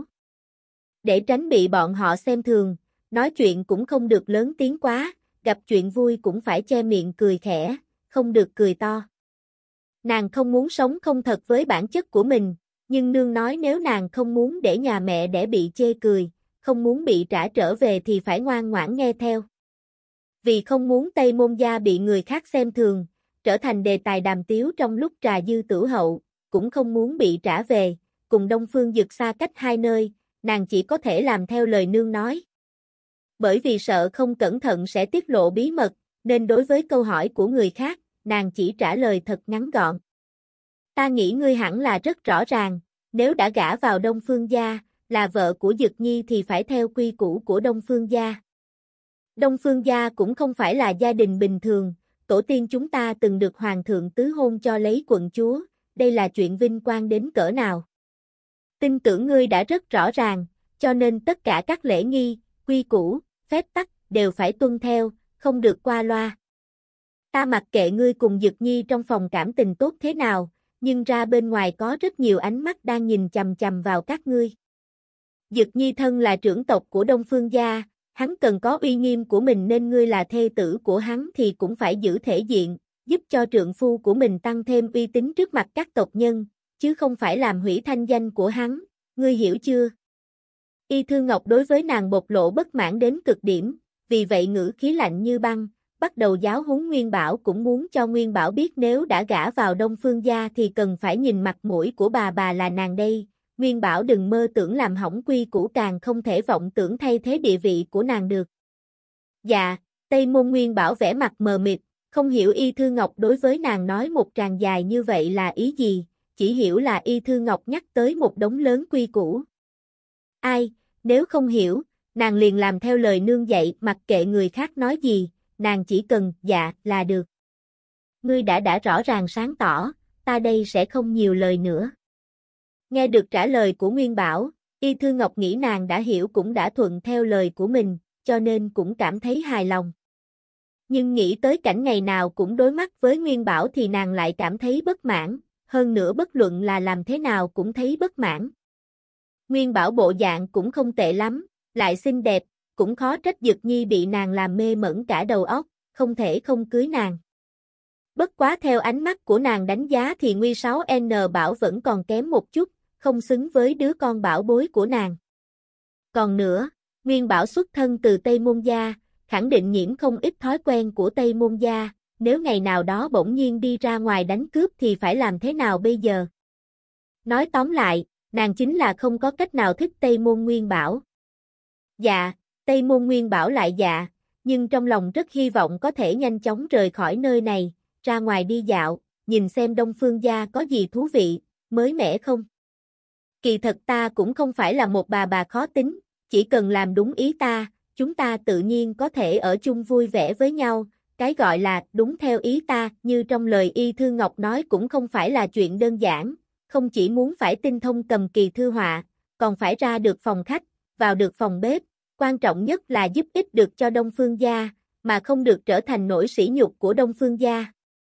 Để tránh bị bọn họ xem thường, nói chuyện cũng không được lớn tiếng quá, gặp chuyện vui cũng phải che miệng cười khẽ, không được cười to. Nàng không muốn sống không thật với bản chất của mình, nhưng nương nói nếu nàng không muốn để nhà mẹ đẻ bị chê cười, không muốn bị trả trở về thì phải ngoan ngoãn nghe theo. Vì không muốn Tây Môn Gia bị người khác xem thường, trở thành đề tài đàm tiếu trong lúc trà dư tửu hậu, cũng không muốn bị trả về, cùng Đông Phương Dực xa cách hai nơi, nàng chỉ có thể làm theo lời nương nói. Bởi vì sợ không cẩn thận sẽ tiết lộ bí mật, nên đối với câu hỏi của người khác, nàng chỉ trả lời thật ngắn gọn. Ta nghĩ ngươi hẳn là rất rõ ràng, nếu đã gả vào Đông Phương Gia, là vợ của Dực Nhi thì phải theo quy củ của Đông Phương Gia. Đông Phương Gia cũng không phải là gia đình bình thường, tổ tiên chúng ta từng được Hoàng thượng tứ hôn cho lấy quận chúa, đây là chuyện vinh quang đến cỡ nào. Tin tưởng ngươi đã rất rõ ràng, cho nên tất cả các lễ nghi, quy củ, phép tắc, đều phải tuân theo, không được qua loa. Ta mặc kệ ngươi cùng Dực Nhi trong phòng cảm tình tốt thế nào, nhưng ra bên ngoài có rất nhiều ánh mắt đang nhìn chằm chằm vào các ngươi. Dực Nhi thân là trưởng tộc của Đông Phương Gia, hắn cần có uy nghiêm của mình nên ngươi là thê tử của hắn thì cũng phải giữ thể diện, giúp cho trượng phu của mình tăng thêm uy tín trước mặt các tộc nhân, chứ không phải làm hủy thanh danh của hắn, ngươi hiểu chưa? Y Thư Ngọc đối với nàng bộc lộ bất mãn đến cực điểm, vì vậy ngữ khí lạnh như băng, bắt đầu giáo huấn Nguyên Bảo cũng muốn cho Nguyên Bảo biết nếu đã gả vào Đông Phương Gia thì cần phải nhìn mặt mũi của bà là nàng đây. Nguyên Bảo đừng mơ tưởng làm hỏng quy củ, càng không thể vọng tưởng thay thế địa vị của nàng được. Dạ, Tây Môn Nguyên Bảo vẻ mặt mờ mịt, không hiểu Y Thư Ngọc đối với nàng nói một tràng dài như vậy là ý gì, chỉ hiểu là Y Thư Ngọc nhắc tới một đống lớn quy củ. Ai, nếu không hiểu, nàng liền làm theo lời nương dạy, mặc kệ người khác nói gì, nàng chỉ cần dạ là được. Ngươi đã rõ ràng sáng tỏ, ta đây sẽ không nhiều lời nữa. Nghe được trả lời của Nguyên Bảo, Y Thư Ngọc nghĩ nàng đã hiểu cũng đã thuận theo lời của mình, cho nên cũng cảm thấy hài lòng. Nhưng nghĩ tới cảnh ngày nào cũng đối mắt với Nguyên Bảo thì nàng lại cảm thấy bất mãn, hơn nữa bất luận là làm thế nào cũng thấy bất mãn. Nguyên Bảo bộ dạng cũng không tệ lắm, lại xinh đẹp, cũng khó trách Dực Nhi bị nàng làm mê mẩn cả đầu óc, không thể không cưới nàng. Bất quá theo ánh mắt của nàng đánh giá thì Nguy 6N Bảo vẫn còn kém một chút, không xứng với đứa con bảo bối của nàng. Còn nữa, Nguyên Bảo xuất thân từ Tây Môn Gia, khẳng định nhiễm không ít thói quen của Tây Môn Gia, nếu ngày nào đó bỗng nhiên đi ra ngoài đánh cướp thì phải làm thế nào bây giờ? Nói tóm lại, nàng chính là không có cách nào thích Tây Môn Nguyên Bảo. Dạ, Tây Môn Nguyên Bảo lại dạ, nhưng trong lòng rất hy vọng có thể nhanh chóng rời khỏi nơi này, ra ngoài đi dạo, nhìn xem Đông Phương Gia có gì thú vị, mới mẻ không. Kỳ thật ta cũng không phải là một bà khó tính, chỉ cần làm đúng ý ta, chúng ta tự nhiên có thể ở chung vui vẻ với nhau, cái gọi là đúng theo ý ta, như trong lời Y Thư Ngọc nói cũng không phải là chuyện đơn giản, không chỉ muốn phải tinh thông cầm kỳ thư họa, còn phải ra được phòng khách, vào được phòng bếp, quan trọng nhất là giúp ích được cho Đông Phương Gia, mà không được trở thành nỗi sỉ nhục của Đông Phương Gia.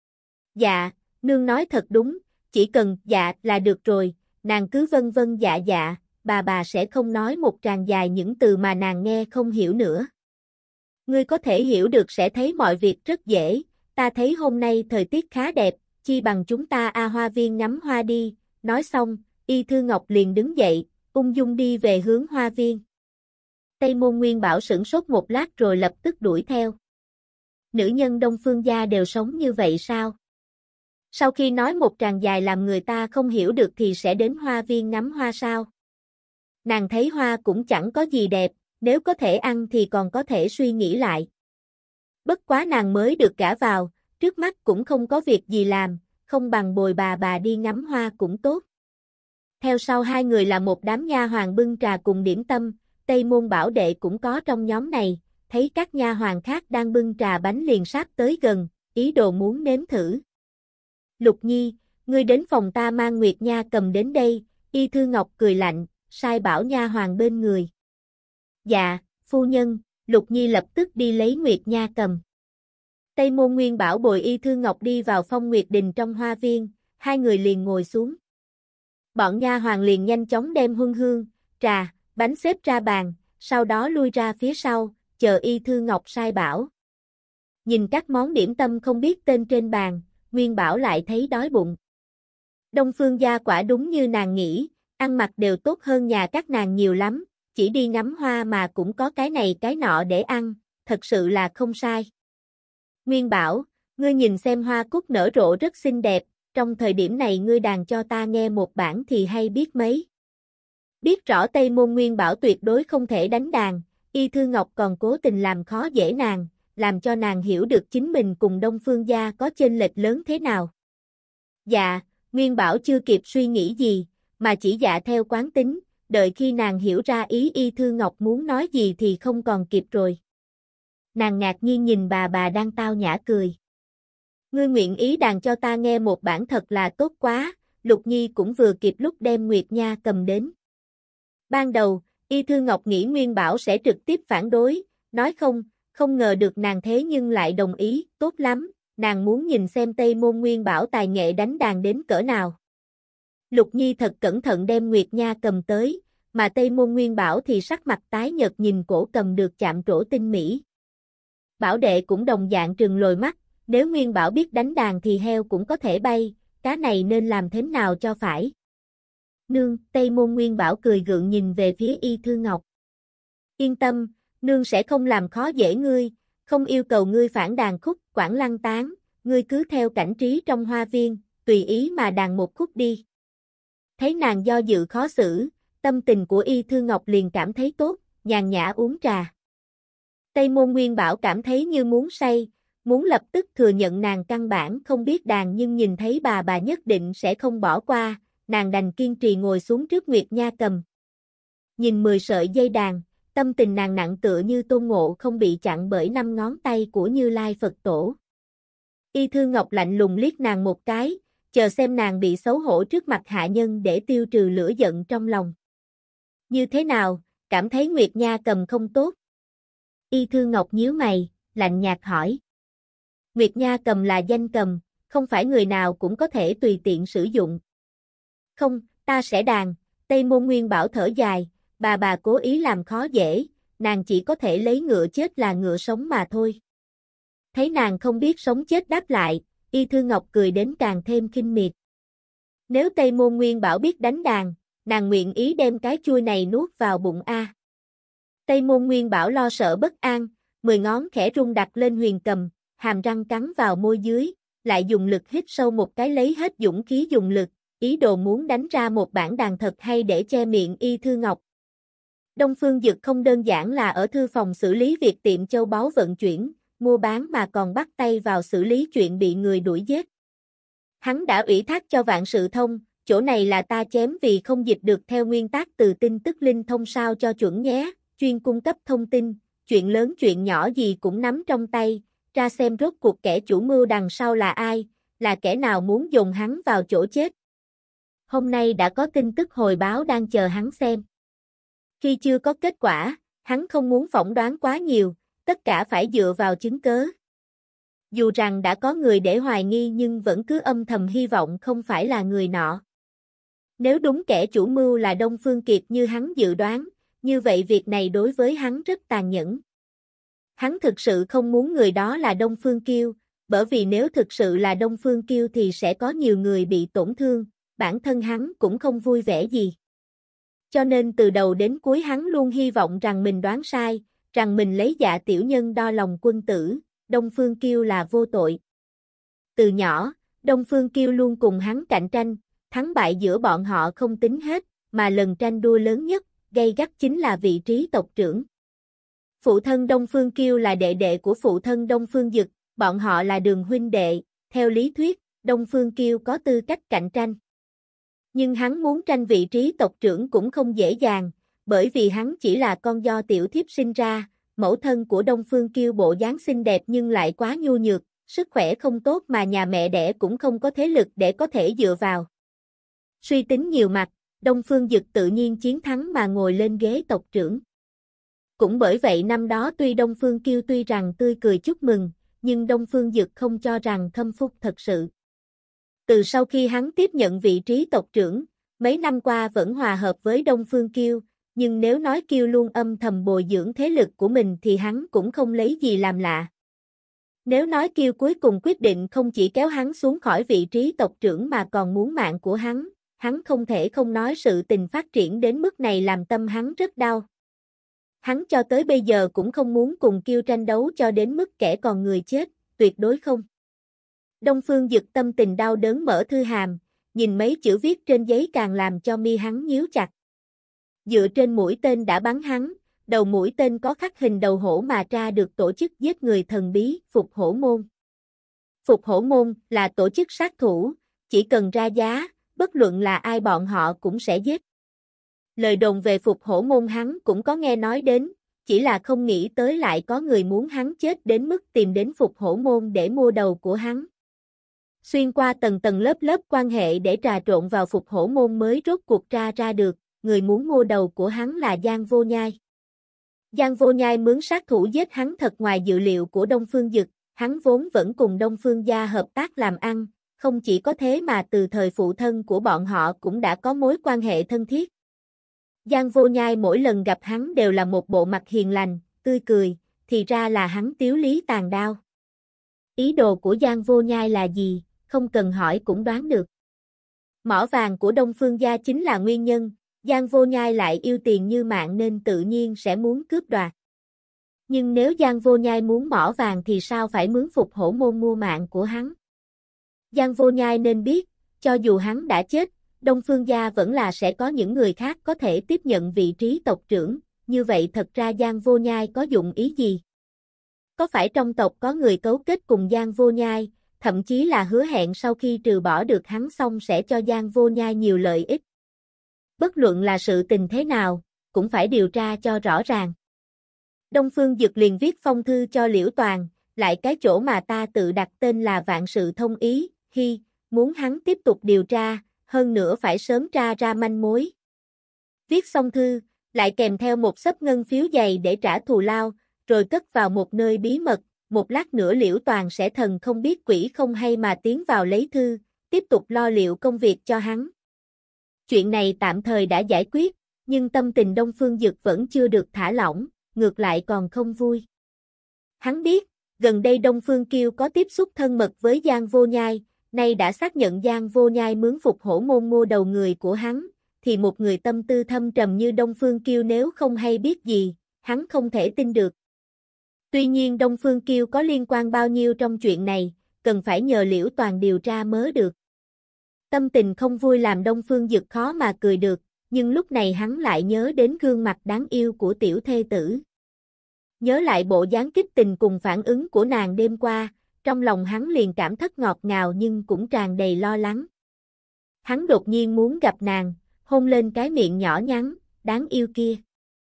Dạ, nương nói thật đúng, chỉ cần dạ là được rồi, nàng cứ vân vân dạ dạ, bà sẽ không nói một tràng dài những từ mà nàng nghe không hiểu nữa. Ngươi có thể hiểu được sẽ thấy mọi việc rất dễ, ta thấy hôm nay thời tiết khá đẹp, chi bằng chúng ta hoa viên ngắm hoa đi, nói xong, Y Thư Ngọc liền đứng dậy, ung dung đi về hướng hoa viên. Tây Môn Nguyên Bảo sửng sốt một lát rồi lập tức đuổi theo. Nữ nhân Đông Phương Gia đều sống như vậy sao? Sau khi nói một tràng dài làm người ta không hiểu được thì sẽ đến hoa viên ngắm hoa sao? Nàng thấy hoa cũng chẳng có gì đẹp, nếu có thể ăn thì còn có thể suy nghĩ lại. Bất quá nàng mới được gả vào, trước mắt cũng không có việc gì làm, không bằng bồi bà đi ngắm hoa cũng tốt. Theo sau hai người là một đám nha hoàn bưng trà cùng điểm tâm, Tây Môn Bảo đệ cũng có trong nhóm này, thấy các nha hoàn khác đang bưng trà bánh liền sát tới gần, ý đồ muốn nếm thử. Lục Nhi, ngươi đến phòng ta mang Nguyệt Nha cầm đến đây, Y Thư Ngọc cười lạnh, sai bảo nha hoàn bên người. Dạ, phu nhân, Lục Nhi lập tức đi lấy Nguyệt Nha cầm. Tây Môn Nguyên Bảo bồi Y Thư Ngọc đi vào Phong Nguyệt Đình trong hoa viên, hai người liền ngồi xuống. Bọn nha hoàn liền nhanh chóng đem huân hương, trà, bánh xếp ra bàn, sau đó lui ra phía sau, chờ Y Thư Ngọc sai bảo. Nhìn các món điểm tâm không biết tên trên bàn, Nguyên Bảo lại thấy đói bụng. Đông Phương Gia quả đúng như nàng nghĩ, ăn mặc đều tốt hơn nhà các nàng nhiều lắm, chỉ đi ngắm hoa mà cũng có cái này cái nọ để ăn, thật sự là không sai. Nguyên bảo, ngươi nhìn xem hoa cúc nở rộ rất xinh đẹp, trong thời điểm này ngươi đàn cho ta nghe một bản thì hay biết mấy. Biết rõ Tây Môn Nguyên bảo tuyệt đối không thể đánh đàn, Y Thư Ngọc còn cố tình làm khó dễ nàng, làm cho nàng hiểu được chính mình cùng Đông Phương gia có chênh lệch lớn thế nào. Dạ, Nguyên bảo chưa kịp suy nghĩ gì, mà chỉ dạ theo quán tính, đợi khi nàng hiểu ra ý Y Thư Ngọc muốn nói gì thì không còn kịp rồi. Nàng ngạc nhiên nhìn bà đang tao nhã cười. Ngươi nguyện ý đàn cho ta nghe một bản thật là tốt quá, Lục Nhi cũng vừa kịp lúc đem Nguyệt Nha cầm đến. Ban đầu, Y Thư Ngọc nghĩ Nguyên Bảo sẽ trực tiếp phản đối, nói không ngờ được nàng thế nhưng lại đồng ý, tốt lắm, nàng muốn nhìn xem Tây Môn Nguyên Bảo tài nghệ đánh đàn đến cỡ nào. Lục Nhi thật cẩn thận đem Nguyệt Nha cầm tới, mà Tây Môn Nguyên Bảo thì sắc mặt tái nhợt nhìn cổ cầm được chạm trổ tinh mỹ. Bảo đệ cũng đồng dạng trừng lồi mắt, nếu Nguyên Bảo biết đánh đàn thì heo cũng có thể bay, cá này nên làm thế nào cho phải. Nương, Tây Môn Nguyên Bảo cười gượng nhìn về phía Y Thư Ngọc. Yên tâm, nương sẽ không làm khó dễ ngươi, không yêu cầu ngươi phản đàn khúc, quảng lăng tán, ngươi cứ theo cảnh trí trong hoa viên, tùy ý mà đàn một khúc đi. Thấy nàng do dự khó xử, tâm tình của Y Thư Ngọc liền cảm thấy tốt, nhàn nhã uống trà. Tây Môn Nguyên Bảo cảm thấy như muốn say, muốn lập tức thừa nhận nàng căn bản không biết đàn nhưng nhìn thấy bà nhất định sẽ không bỏ qua, nàng đành kiên trì ngồi xuống trước Nguyệt Nha cầm. Nhìn 10 sợi dây đàn, tâm tình nàng nặng tựa như Tôn Ngộ không bị chặn bởi 5 ngón tay của Như Lai Phật Tổ. Y Thư Ngọc lạnh lùng liếc nàng một cái, chờ xem nàng bị xấu hổ trước mặt hạ nhân để tiêu trừ lửa giận trong lòng. Như thế nào, cảm thấy Nguyệt Nha cầm không tốt? Y Thư Ngọc nhíu mày, lạnh nhạt hỏi. Nguyệt Nha cầm là danh cầm, không phải người nào cũng có thể tùy tiện sử dụng. Không, ta sẽ đàn, Tây Môn Nguyên Bảo thở dài, bà cố ý làm khó dễ, nàng chỉ có thể lấy ngựa chết là ngựa sống mà thôi. Thấy nàng không biết sống chết đáp lại, Y Thư Ngọc cười đến càng thêm khinh miệt. Nếu Tây Môn Nguyên Bảo biết đánh đàn, nàng nguyện ý đem cái chuôi này nuốt vào bụng a. Tây Môn Nguyên Bảo lo sợ bất an, 10 ngón khẽ rung đặt lên huyền cầm, hàm răng cắn vào môi dưới, lại dùng lực hít sâu một cái lấy hết dũng khí dùng lực, ý đồ muốn đánh ra một bản đàn thật hay để che miệng Y Thư Ngọc. Đông Phương Dực không đơn giản là ở thư phòng xử lý việc tiệm châu báu vận chuyển, mua bán mà còn bắt tay vào xử lý chuyện bị người đuổi giết. Hắn đã ủy thác cho Vạn Sự Thông, chỗ này là ta chém vì không dịch được theo nguyên tắc từ tin tức linh thông sao cho chuẩn nhé, chuyên cung cấp thông tin, chuyện lớn chuyện nhỏ gì cũng nắm trong tay, ra xem rốt cuộc kẻ chủ mưu đằng sau là ai, là kẻ nào muốn dồn hắn vào chỗ chết. Hôm nay đã có tin tức hồi báo đang chờ hắn xem. Khi chưa có kết quả, hắn không muốn phỏng đoán quá nhiều, tất cả phải dựa vào chứng cớ. Dù rằng đã có người để hoài nghi nhưng vẫn cứ âm thầm hy vọng không phải là người nọ. Nếu đúng kẻ chủ mưu là Đông Phương Kiệt như hắn dự đoán, như vậy việc này đối với hắn rất tàn nhẫn. Hắn thực sự không muốn người đó là Đông Phương Kiêu, bởi vì nếu thực sự là Đông Phương Kiêu thì sẽ có nhiều người bị tổn thương, bản thân hắn cũng không vui vẻ gì. Cho nên từ đầu đến cuối hắn luôn hy vọng rằng mình đoán sai, rằng mình lấy dạ tiểu nhân đo lòng quân tử, Đông Phương Kiêu là vô tội. Từ nhỏ, Đông Phương Kiêu luôn cùng hắn cạnh tranh, thắng bại giữa bọn họ không tính hết, mà lần tranh đua lớn nhất, gay gắt chính là vị trí tộc trưởng. Phụ thân Đông Phương Kiêu là đệ đệ của phụ thân Đông Phương Dực, bọn họ là đường huynh đệ, theo lý thuyết, Đông Phương Kiêu có tư cách cạnh tranh. Nhưng hắn muốn tranh vị trí tộc trưởng cũng không dễ dàng, bởi vì hắn chỉ là con do tiểu thiếp sinh ra, mẫu thân của Đông Phương Kiêu bộ dáng xinh đẹp nhưng lại quá nhu nhược, sức khỏe không tốt mà nhà mẹ đẻ cũng không có thế lực để có thể dựa vào. Suy tính nhiều mặt, Đông Phương Dực tự nhiên chiến thắng mà ngồi lên ghế tộc trưởng. Cũng bởi vậy năm đó tuy Đông Phương Kiêu tuy rằng tươi cười chúc mừng, nhưng Đông Phương Dực không cho rằng khâm phục thật sự. Từ sau khi hắn tiếp nhận vị trí tộc trưởng, mấy năm qua vẫn hòa hợp với Đông Phương Kiêu, nhưng nếu nói Kiêu luôn âm thầm bồi dưỡng thế lực của mình thì hắn cũng không lấy gì làm lạ. Nếu nói Kiêu cuối cùng quyết định không chỉ kéo hắn xuống khỏi vị trí tộc trưởng mà còn muốn mạng của hắn không thể không nói sự tình phát triển đến mức này làm tâm hắn rất đau. Hắn cho tới bây giờ cũng không muốn cùng Kiêu tranh đấu cho đến mức kẻ còn người chết, tuyệt đối không. Đông Phương Dực tâm tình đau đớn mở thư hàm, nhìn mấy chữ viết trên giấy càng làm cho mi hắn nhíu chặt. Dựa trên mũi tên đã bắn hắn, đầu mũi tên có khắc hình đầu hổ mà tra được tổ chức giết người thần bí, Phục Hổ Môn. Phục Hổ Môn là tổ chức sát thủ, chỉ cần ra giá, bất luận là ai bọn họ cũng sẽ giết. Lời đồn về Phục Hổ Môn hắn cũng có nghe nói đến, chỉ là không nghĩ tới lại có người muốn hắn chết đến mức tìm đến Phục Hổ Môn để mua đầu của hắn. Xuyên qua tầng tầng lớp lớp quan hệ để trà trộn vào Phục Hổ Môn mới rốt cuộc tra ra được, người muốn mua đầu của hắn là Giang Vô Nhai. Giang Vô Nhai mướn sát thủ giết hắn thật ngoài dự liệu của Đông Phương Dực, hắn vốn vẫn cùng Đông Phương gia hợp tác làm ăn, không chỉ có thế mà từ thời phụ thân của bọn họ cũng đã có mối quan hệ thân thiết. Giang Vô Nhai mỗi lần gặp hắn đều là một bộ mặt hiền lành, tươi cười, thì ra là hắn Tiếu Lý tàn đao. Ý đồ của Giang Vô Nhai là gì, không cần hỏi cũng đoán được. Mỏ vàng của Đông Phương gia chính là nguyên nhân, Giang Vô Nhai lại yêu tiền như mạng nên tự nhiên sẽ muốn cướp đoạt. Nhưng nếu Giang Vô Nhai muốn mỏ vàng thì sao phải mướn Phục Hổ Môn mua mạng của hắn? Giang Vô Nhai nên biết, cho dù hắn đã chết, Đông Phương gia vẫn là sẽ có những người khác có thể tiếp nhận vị trí tộc trưởng, như vậy thật ra Giang Vô Nhai có dụng ý gì? Có phải trong tộc có người cấu kết cùng Giang Vô Nhai, thậm chí là hứa hẹn sau khi trừ bỏ được hắn xong sẽ cho Giang Vô Nhai nhiều lợi ích? Bất luận là sự tình thế nào, cũng phải điều tra cho rõ ràng. Đông Phương Dực liền viết phong thư cho Liễu Toàn, lại cái chỗ mà ta tự đặt tên là Vạn Sự Thông Ý, muốn hắn tiếp tục điều tra, hơn nữa phải sớm tra ra manh mối. Viết xong thư, lại kèm theo một xấp ngân phiếu dày để trả thù lao, rồi cất vào một nơi bí mật, một lát nữa Liễu Toàn sẽ thần không biết quỷ không hay mà tiến vào lấy thư, tiếp tục lo liệu công việc cho hắn. Chuyện này tạm thời đã giải quyết, nhưng tâm tình Đông Phương Dực vẫn chưa được thả lỏng, ngược lại còn không vui. Hắn biết, gần đây Đông Phương Kiêu có tiếp xúc thân mật với Giang Vô Nhai, nay đã xác nhận Giang Vô Nhai mướn Phục Hổ Môn mua đầu người của hắn, thì một người tâm tư thâm trầm như Đông Phương Kiêu nếu không hay biết gì, hắn không thể tin được. Tuy nhiên Đông Phương Kiêu có liên quan bao nhiêu trong chuyện này, cần phải nhờ Liễu Toàn điều tra mới được. Tâm tình không vui làm Đông Phương Dực khó mà cười được, nhưng lúc này hắn lại nhớ đến gương mặt đáng yêu của tiểu thê tử. Nhớ lại bộ dáng kích tình cùng phản ứng của nàng đêm qua, trong lòng hắn liền cảm thất ngọt ngào nhưng cũng tràn đầy lo lắng. Hắn đột nhiên muốn gặp nàng, hôn lên cái miệng nhỏ nhắn, đáng yêu kia.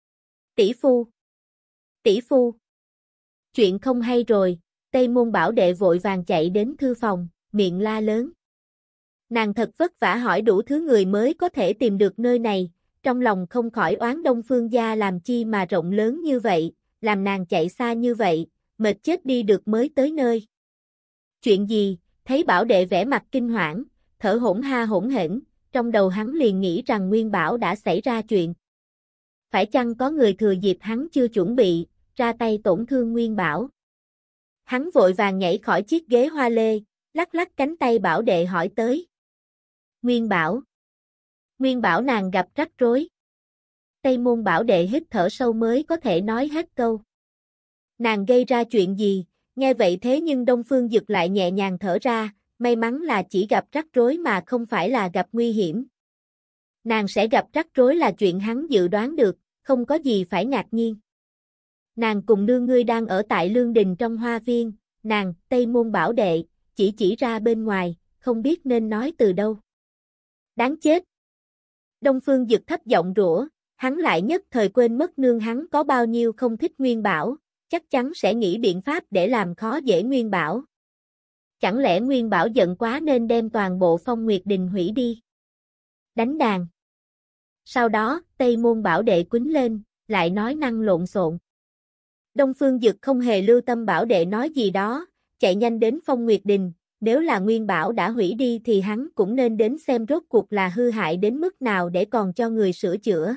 Tỷ phu! Tỷ phu! Chuyện không hay rồi, Tây Môn Bảo Đệ vội vàng chạy đến thư phòng, miệng la lớn. Nàng thật vất vả hỏi đủ thứ người mới có thể tìm được nơi này, trong lòng không khỏi oán Đông Phương gia làm chi mà rộng lớn như vậy, làm nàng chạy xa như vậy, mệt chết đi được mới tới nơi. Chuyện gì? Thấy Bảo Đệ vẻ mặt kinh hoảng, thở hổn hển, trong đầu hắn liền nghĩ rằng Nguyên Bảo đã xảy ra chuyện. Phải chăng có người thừa dịp hắn chưa chuẩn bị, ra tay tổn thương Nguyên Bảo? Hắn vội vàng nhảy khỏi chiếc ghế hoa lê, lắc lắc cánh tay Bảo Đệ hỏi tới. Nguyên Bảo. Nguyên Bảo nàng gặp rắc rối. Tây Môn Bảo Đệ hít thở sâu mới có thể nói hết câu. Nàng gây ra chuyện gì? Nghe vậy thế nhưng Đông Phương Dực lại nhẹ nhàng thở ra, may mắn là chỉ gặp rắc rối mà không phải là gặp nguy hiểm. Nàng sẽ gặp rắc rối là chuyện hắn dự đoán được, không có gì phải ngạc nhiên. Nàng cùng nương ngươi đang ở tại Lương Đình trong hoa viên, nàng, Tây Môn Bảo Đệ, chỉ ra bên ngoài, không biết nên nói từ đâu. Đáng chết! Đông Phương Dực thấp giọng rủa, hắn lại nhất thời quên mất nương hắn có bao nhiêu không thích Nguyên Bảo, chắc chắn sẽ nghĩ biện pháp để làm khó dễ Nguyên Bảo. Chẳng lẽ Nguyên Bảo giận quá nên đem toàn bộ Phong Nguyệt Đình hủy đi? Đánh đàn. Sau đó, Tây Môn Bảo Đệ quýnh lên, lại nói năng lộn xộn. Đông Phương Dực không hề lưu tâm Bảo Đệ nói gì đó, chạy nhanh đến Phong Nguyệt Đình, nếu là Nguyên Bảo đã hủy đi thì hắn cũng nên đến xem rốt cuộc là hư hại đến mức nào để còn cho người sửa chữa.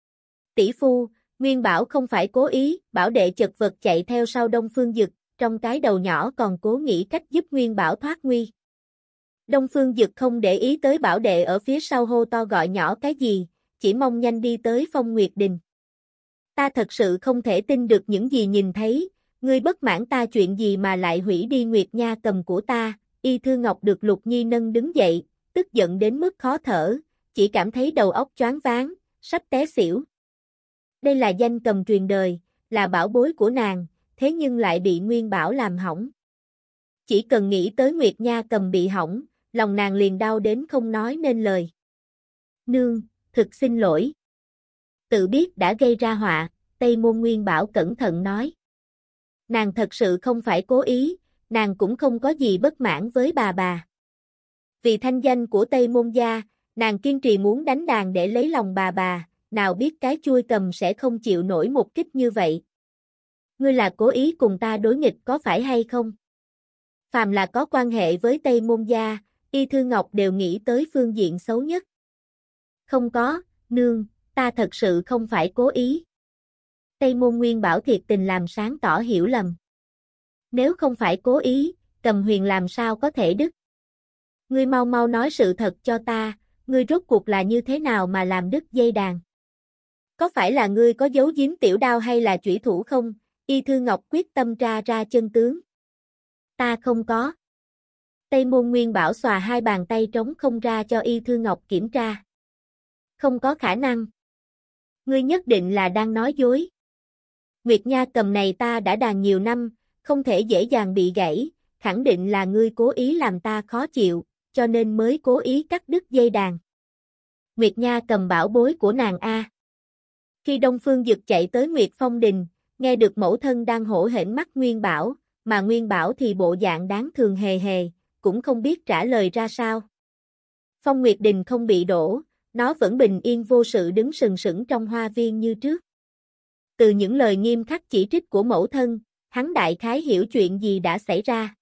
Tỷ phu, Nguyên Bảo không phải cố ý, Bảo Đệ chật vật chạy theo sau Đông Phương Dực, trong cái đầu nhỏ còn cố nghĩ cách giúp Nguyên Bảo thoát nguy. Đông Phương Dực không để ý tới Bảo Đệ ở phía sau hô to gọi nhỏ cái gì, chỉ mong nhanh đi tới Phong Nguyệt Đình. Ta thật sự không thể tin được những gì nhìn thấy, ngươi bất mãn ta chuyện gì mà lại hủy đi Nguyệt Nha cầm của ta? Y Thư Ngọc được Lục Nhi nâng đứng dậy, tức giận đến mức khó thở, chỉ cảm thấy đầu óc choáng váng, sắp té xỉu. Đây là danh cầm truyền đời, là bảo bối của nàng, thế nhưng lại bị Nguyên Bảo làm hỏng. Chỉ cần nghĩ tới Nguyệt Nha cầm bị hỏng, lòng nàng liền đau đến không nói nên lời. Nương, thực xin lỗi. Tự biết đã gây ra họa, Tây Môn Nguyên Bảo cẩn thận nói. Nàng thật sự không phải cố ý, nàng cũng không có gì bất mãn với bà. Vì thanh danh của Tây Môn gia, nàng kiên trì muốn đánh đàn để lấy lòng bà, nào biết cái chuôi cầm sẽ không chịu nổi một kích như vậy. Ngươi là cố ý cùng ta đối nghịch có phải hay không? Phàm là có quan hệ với Tây Môn gia, Y Thư Ngọc đều nghĩ tới phương diện xấu nhất. Không có, nương, ta thật sự không phải cố ý. Tây Môn Nguyên Bảo thiệt tình làm sáng tỏ hiểu lầm. Nếu không phải cố ý, cầm huyền làm sao có thể đứt? Ngươi mau mau nói sự thật cho ta, ngươi rốt cuộc là như thế nào mà làm đứt dây đàn? Có phải là ngươi có giấu giếm tiểu đao hay là chủy thủ không? Y Thư Ngọc quyết tâm tra ra chân tướng. Ta không có. Tây Môn Nguyên Bảo xòa hai bàn tay trống không ra cho Y Thư Ngọc kiểm tra. Không có khả năng. Ngươi nhất định là đang nói dối. Nguyệt Nha cầm này ta đã đàn nhiều năm, không thể dễ dàng bị gãy, khẳng định là ngươi cố ý làm ta khó chịu, cho nên mới cố ý cắt đứt dây đàn. Nguyệt Nha cầm bảo bối của nàng a. Khi Đông Phương Dực chạy tới Nguyệt Phong Đình, nghe được mẫu thân đang hổ hển mắt Nguyên Bảo, mà Nguyên Bảo thì bộ dạng đáng thương hề hề, cũng không biết trả lời ra sao. Phong Nguyệt Đình không bị đổ, nó vẫn bình yên vô sự đứng sừng sững trong hoa viên như trước. Từ những lời nghiêm khắc chỉ trích của mẫu thân, hắn đại khái hiểu chuyện gì đã xảy ra.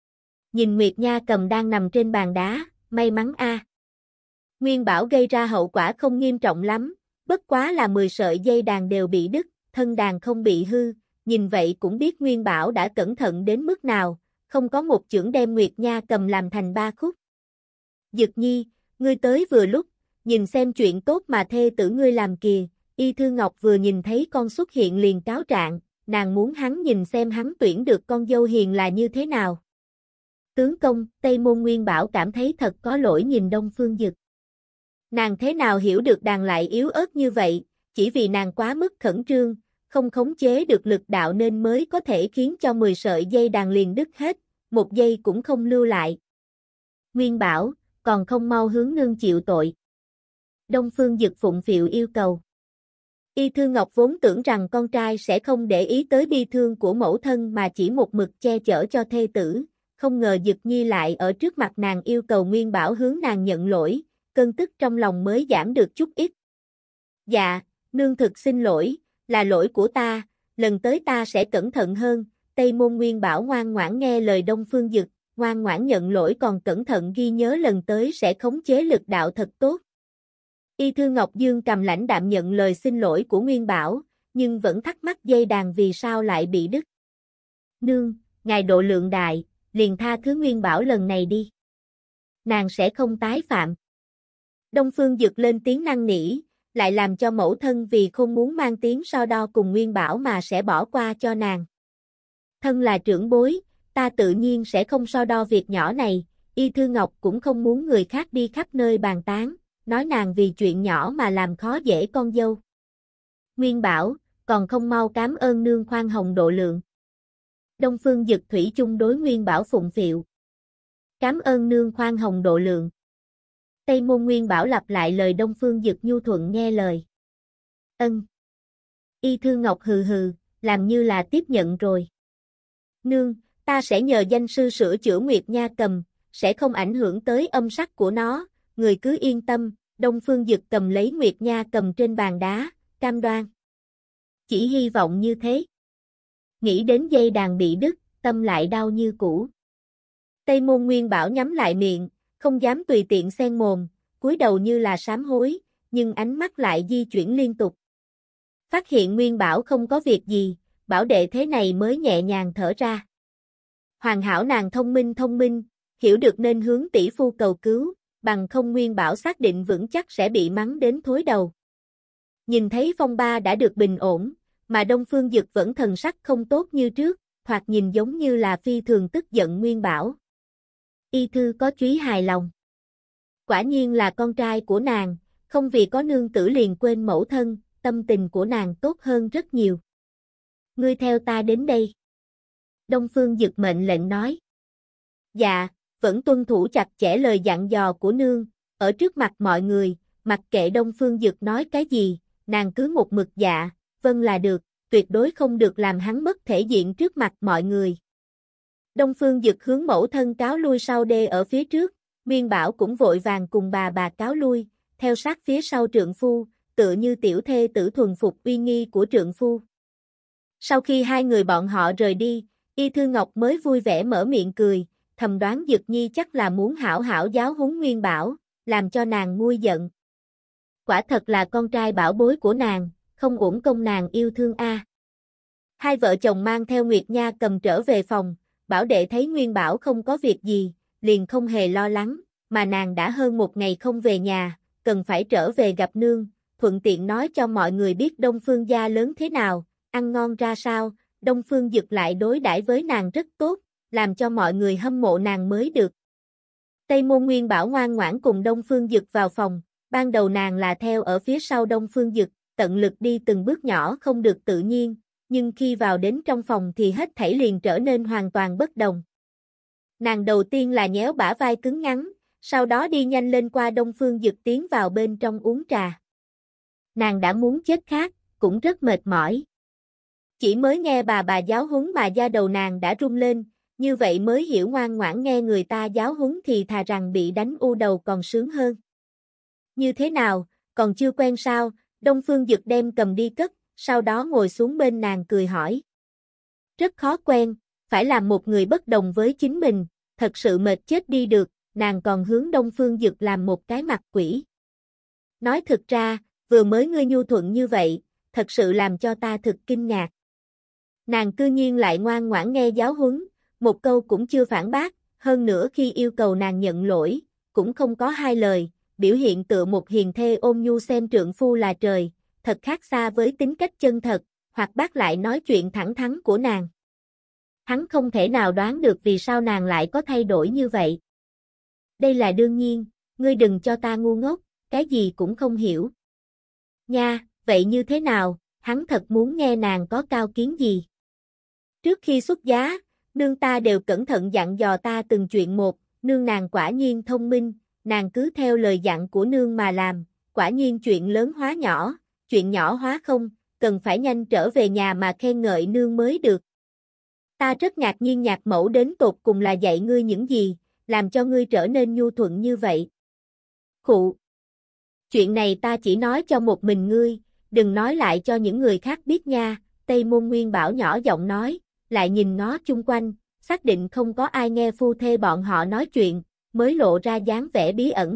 Nhìn Nguyệt Nha cầm đang nằm trên bàn đá, may mắn a. Nguyên Bảo gây ra hậu quả không nghiêm trọng lắm, bất quá là 10 sợi dây đàn đều bị đứt, thân đàn không bị hư, nhìn vậy cũng biết Nguyên Bảo đã cẩn thận đến mức nào, không có một chưởng đem Nguyệt Nha cầm làm thành 3 khúc. Dực Nhi, ngươi tới vừa lúc, nhìn xem chuyện tốt mà thê tử ngươi làm kìa. Y Thư Ngọc vừa nhìn thấy con xuất hiện liền cáo trạng, nàng muốn hắn nhìn xem hắn tuyển được con dâu hiền là như thế nào. Tướng công, Tây Môn Nguyên Bảo cảm thấy thật có lỗi nhìn Đông Phương Dực. Nàng thế nào hiểu được đàn lại yếu ớt như vậy, chỉ vì nàng quá mức khẩn trương, không khống chế được lực đạo nên mới có thể khiến cho 10 sợi dây đàn liền đứt hết, một giây cũng không lưu lại. Nguyên Bảo, còn không mau hướng nương chịu tội. Đông Phương Dực phụng phịu yêu cầu. Y Thư Ngọc vốn tưởng rằng con trai sẽ không để ý tới bi thương của mẫu thân mà chỉ một mực che chở cho thê tử, không ngờ Dực Nhi lại ở trước mặt nàng yêu cầu Nguyên Bảo hướng nàng nhận lỗi, cơn tức trong lòng mới giảm được chút ít. Dạ, nương thực xin lỗi, là lỗi của ta, lần tới ta sẽ cẩn thận hơn. Tây Môn Nguyên Bảo ngoan ngoãn nghe lời Đông Phương Dực, ngoan ngoãn nhận lỗi còn cẩn thận ghi nhớ lần tới sẽ khống chế lực đạo thật tốt. Y Thư Ngọc Dương cầm lãnh đạm nhận lời xin lỗi của Nguyên Bảo, nhưng vẫn thắc mắc dây đàn vì sao lại bị đứt. Nương, ngài độ lượng đại, liền tha thứ Nguyên Bảo lần này đi. Nàng sẽ không tái phạm. Đông Phương Dực lên tiếng năn nỉ, lại làm cho mẫu thân vì không muốn mang tiếng so đo cùng Nguyên Bảo mà sẽ bỏ qua cho nàng. Thân là trưởng bối, ta tự nhiên sẽ không so đo việc nhỏ này, Y Thư Ngọc cũng không muốn người khác đi khắp nơi bàn tán, nói nàng vì chuyện nhỏ mà làm khó dễ con dâu. Nguyên Bảo, còn không mau cảm ơn nương khoan hồng độ lượng. Đông Phương Dực thủy chung đối Nguyên Bảo phụng phịu. Cảm ơn nương khoan hồng độ lượng. Tây Môn Nguyên Bảo lặp lại lời Đông Phương Dực nhu thuận nghe lời. Ân. Y Thư Ngọc hừ hừ, làm như là tiếp nhận rồi. Nương, ta sẽ nhờ danh sư sửa chữa Nguyệt Nha cầm, sẽ không ảnh hưởng tới âm sắc của nó, người cứ yên tâm. Đông Phương Dực cầm lấy Nguyệt Nha cầm trên bàn đá, cam đoan. Chỉ hy vọng như thế. Nghĩ đến dây đàn bị đứt, tâm lại đau như cũ. Tây Môn Nguyên Bảo nhắm lại miệng, không dám tùy tiện xen mồm, cúi đầu như là sám hối, nhưng ánh mắt lại di chuyển liên tục. Phát hiện Nguyên Bảo không có việc gì, Bảo đệ thế này mới nhẹ nhàng thở ra. Hoàn hảo nàng thông minh, hiểu được nên hướng tỷ phu cầu cứu, bằng không Nguyên Bảo xác định vững chắc sẽ bị mắng đến thối đầu. Nhìn thấy phong ba đã được bình ổn, mà Đông Phương Dực vẫn thần sắc không tốt như trước, thoạt nhìn giống như là phi thường tức giận Nguyên Bảo. Y Thư có chút hài lòng. Quả nhiên là con trai của nàng, không vì có nương tử liền quên mẫu thân, tâm tình của nàng tốt hơn rất nhiều. Ngươi theo ta đến đây. Đông Phương Dực mệnh lệnh nói. Dạ, vẫn tuân thủ chặt chẽ lời dặn dò của nương, ở trước mặt mọi người, mặc kệ Đông Phương Dực nói cái gì, nàng cứ một mực dạ, vâng là được, tuyệt đối không được làm hắn mất thể diện trước mặt mọi người. Đông Phương Dực hướng mẫu thân cáo lui sau đê ở phía trước, Nguyên Bảo cũng vội vàng cùng bà cáo lui, theo sát phía sau trượng phu, tựa như tiểu thê tử thuần phục uy nghi của trượng phu. Sau khi hai người bọn họ rời đi, Y Thư Ngọc mới vui vẻ mở miệng cười, thầm đoán Dực Nhi chắc là muốn hảo hảo giáo huấn Nguyên Bảo, làm cho nàng nguôi giận. Quả thật là con trai bảo bối của nàng, không uổng công nàng yêu thương a. Hai vợ chồng mang theo Nguyệt Nha cầm trở về phòng, Bảo đệ thấy Nguyên Bảo không có việc gì, liền không hề lo lắng, mà nàng đã hơn một ngày không về nhà, cần phải trở về gặp nương, thuận tiện nói cho mọi người biết Đông Phương gia lớn thế nào, ăn ngon ra sao, Đông Phương Dực lại đối đãi với nàng rất tốt, làm cho mọi người hâm mộ nàng mới được. Tây Môn Nguyên Bảo ngoan ngoãn cùng Đông Phương Dực vào phòng, ban đầu nàng là theo ở phía sau Đông Phương Dực, tận lực đi từng bước nhỏ không được tự nhiên, nhưng khi vào đến trong phòng thì hết thảy liền trở nên hoàn toàn bất đồng. Nàng đầu tiên là nhéo bả vai cứng ngắn, sau đó đi nhanh lên qua Đông Phương Dực tiến vào bên trong uống trà. Nàng đã muốn chết khát, cũng rất mệt mỏi. Chỉ mới nghe bà giáo huấn mà da đầu nàng đã rung lên, như vậy mới hiểu ngoan ngoãn nghe người ta giáo huấn thì thà rằng bị đánh u đầu còn sướng hơn. Như thế nào, còn chưa quen sao? Đông Phương Dực đem cầm đi cất, sau đó ngồi xuống bên nàng cười hỏi. Rất khó quen, phải làm một người bất đồng với chính mình, thật sự mệt chết đi được, nàng còn hướng Đông Phương Dực làm một cái mặt quỷ. Nói thực ra, vừa mới ngươi nhu thuận như vậy, thật sự làm cho ta thực kinh ngạc. Nàng cư nhiên lại ngoan ngoãn nghe giáo huấn, một câu cũng chưa phản bác, hơn nữa khi yêu cầu nàng nhận lỗi, cũng không có hai lời, biểu hiện tựa một hiền thê ôn nhu xem trượng phu là trời, thật khác xa với tính cách chân thật, hoặc bác lại nói chuyện thẳng thắn của nàng. Hắn không thể nào đoán được vì sao nàng lại có thay đổi như vậy. Đây là đương nhiên, ngươi đừng cho ta ngu ngốc, cái gì cũng không hiểu. Nha, vậy như thế nào, hắn thật muốn nghe nàng có cao kiến gì. Trước khi xuất giá, nương ta đều cẩn thận dặn dò ta từng chuyện một, nương nàng quả nhiên thông minh, nàng cứ theo lời dặn của nương mà làm, quả nhiên chuyện lớn hóa nhỏ, chuyện nhỏ hóa không, cần phải nhanh trở về nhà mà khen ngợi nương mới được. Ta rất ngạc nhiên nhạc mẫu đến tột cùng là dạy ngươi những gì, làm cho ngươi trở nên nhu thuận như vậy. Khụ! Chuyện này ta chỉ nói cho một mình ngươi, đừng nói lại cho những người khác biết nha, Tây Môn Nguyên Bảo nhỏ giọng nói, lại nhìn ngó chung quanh, xác định không có ai nghe phu thê bọn họ nói chuyện, mới lộ ra dáng vẻ bí ẩn.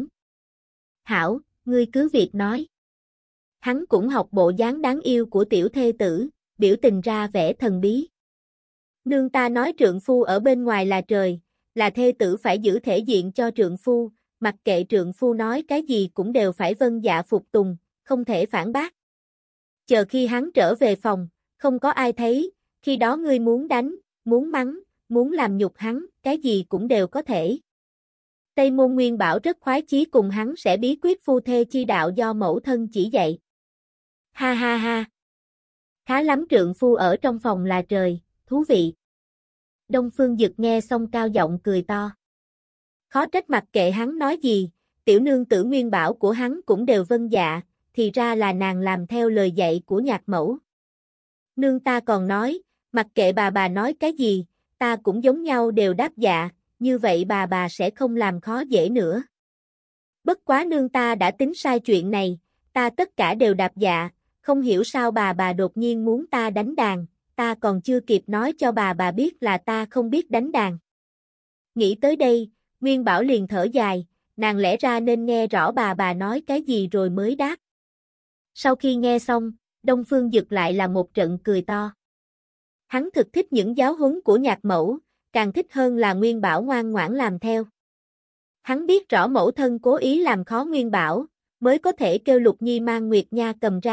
Hảo, ngươi cứ việc nói. Hắn cũng học bộ dáng đáng yêu của tiểu thê tử, biểu tình ra vẻ thần bí. Nương ta nói trượng phu ở bên ngoài là trời, là thê tử phải giữ thể diện cho trượng phu, mặc kệ trượng phu nói cái gì cũng đều phải vâng dạ phục tùng, không thể phản bác. Chờ khi hắn trở về phòng, không có ai thấy, khi đó ngươi muốn đánh, muốn mắng, muốn làm nhục hắn, cái gì cũng đều có thể. Tây Môn Nguyên Bảo rất khoái chí cùng hắn sẽ bí quyết phu thê chi đạo do mẫu thân chỉ dạy. Ha ha ha. Khá lắm trượng phu ở trong phòng là trời, thú vị. Đông Phương Dực nghe xong cao giọng cười to. Khó trách mặc kệ hắn nói gì, tiểu nương tử Nguyên Bảo của hắn cũng đều vâng dạ, thì ra là nàng làm theo lời dạy của nhạc mẫu. Nương ta còn nói, mặc kệ bà nói cái gì, ta cũng giống nhau đều đáp dạ, như vậy bà sẽ không làm khó dễ nữa. Bất quá nương ta đã tính sai chuyện này, ta tất cả đều đáp dạ, không hiểu sao bà đột nhiên muốn ta đánh đàn, ta còn chưa kịp nói cho bà biết là ta không biết đánh đàn. Nghĩ tới đây, Nguyên Bảo liền thở dài, nàng lẽ ra nên nghe rõ bà nói cái gì rồi mới đáp. Sau khi nghe xong, Đông Phương Dực lại là một trận cười to. Hắn thực thích những giáo huấn của nhạc mẫu, càng thích hơn là Nguyên Bảo ngoan ngoãn làm theo. Hắn biết rõ mẫu thân cố ý làm khó Nguyên Bảo, mới có thể kêu Lục Nhi mang Nguyệt Nha cầm ra,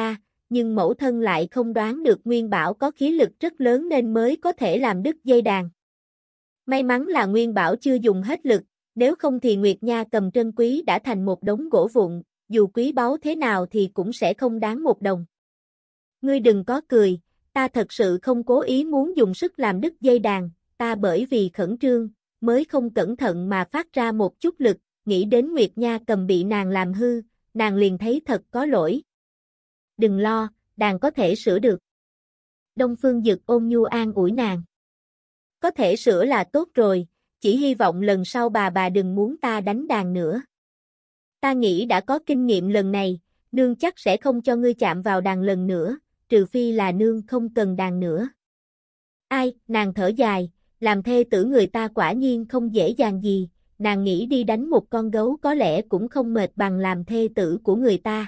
nhưng mẫu thân lại không đoán được Nguyên Bảo có khí lực rất lớn nên mới có thể làm đứt dây đàn. May mắn là Nguyên Bảo chưa dùng hết lực, nếu không thì Nguyệt Nha cầm trân quý đã thành một đống gỗ vụn, dù quý báu thế nào thì cũng sẽ không đáng một đồng. Ngươi đừng có cười, ta thật sự không cố ý muốn dùng sức làm đứt dây đàn, ta bởi vì khẩn trương, mới không cẩn thận mà phát ra một chút lực, nghĩ đến Nguyệt Nha cầm bị nàng làm hư, nàng liền thấy thật có lỗi. Đừng lo, đàn có thể sửa được. Đông Phương Dực ôn nhu an ủi nàng. Có thể sửa là tốt rồi, chỉ hy vọng lần sau bà đừng muốn ta đánh đàn nữa. Ta nghĩ đã có kinh nghiệm lần này, nương chắc sẽ không cho ngươi chạm vào đàn lần nữa, trừ phi là nương không cần đàn nữa. Ai, nàng thở dài, làm thê tử người ta quả nhiên không dễ dàng gì, nàng nghĩ đi đánh một con gấu có lẽ cũng không mệt bằng làm thê tử của người ta.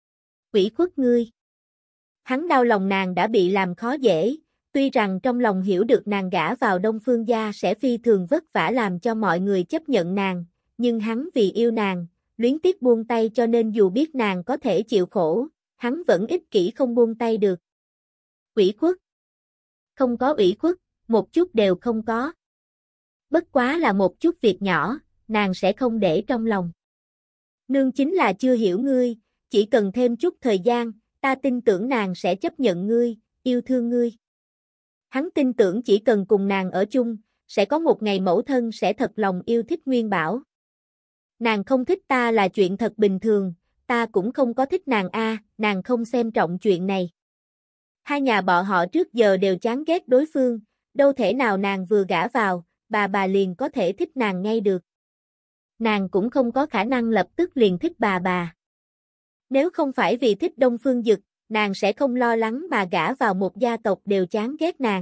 Ủy khuất ngươi. Hắn đau lòng nàng đã bị làm khó dễ, tuy rằng trong lòng hiểu được nàng gả vào Đông Phương gia sẽ phi thường vất vả làm cho mọi người chấp nhận nàng, nhưng hắn vì yêu nàng, luyến tiếc buông tay cho nên dù biết nàng có thể chịu khổ, hắn vẫn ích kỷ không buông tay được. Ủy khuất. Không có ủy khuất, một chút đều không có. Bất quá là một chút việc nhỏ, nàng sẽ không để trong lòng. Nương chính là chưa hiểu ngươi, chỉ cần thêm chút thời gian, ta tin tưởng nàng sẽ chấp nhận ngươi, yêu thương ngươi. Hắn tin tưởng chỉ cần cùng nàng ở chung, sẽ có một ngày mẫu thân sẽ thật lòng yêu thích Nguyên Bảo. Nàng không thích ta là chuyện thật bình thường, ta cũng không có thích nàng nàng không xem trọng chuyện này. Hai nhà bọn họ trước giờ đều chán ghét đối phương, đâu thể nào nàng vừa gả vào, bà liền có thể thích nàng ngay được. Nàng cũng không có khả năng lập tức liền thích bà. Nếu không phải vì thích Đông Phương Dực, nàng sẽ không lo lắng mà gả vào một gia tộc đều chán ghét nàng.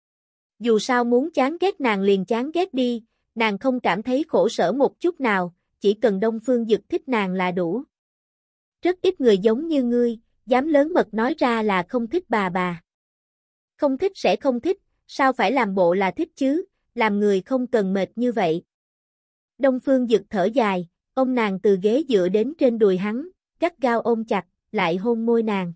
Dù sao muốn chán ghét nàng liền chán ghét đi, nàng không cảm thấy khổ sở một chút nào, chỉ cần Đông Phương Dực thích nàng là đủ. Rất ít người giống như ngươi, dám lớn mật nói ra là không thích bà. Không thích sẽ không thích, sao phải làm bộ là thích chứ, làm người không cần mệt như vậy. Đông Phương Dực thở dài, ôm nàng từ ghế dựa đến trên đùi hắn, gắt gao ôm chặt, lại hôn môi nàng.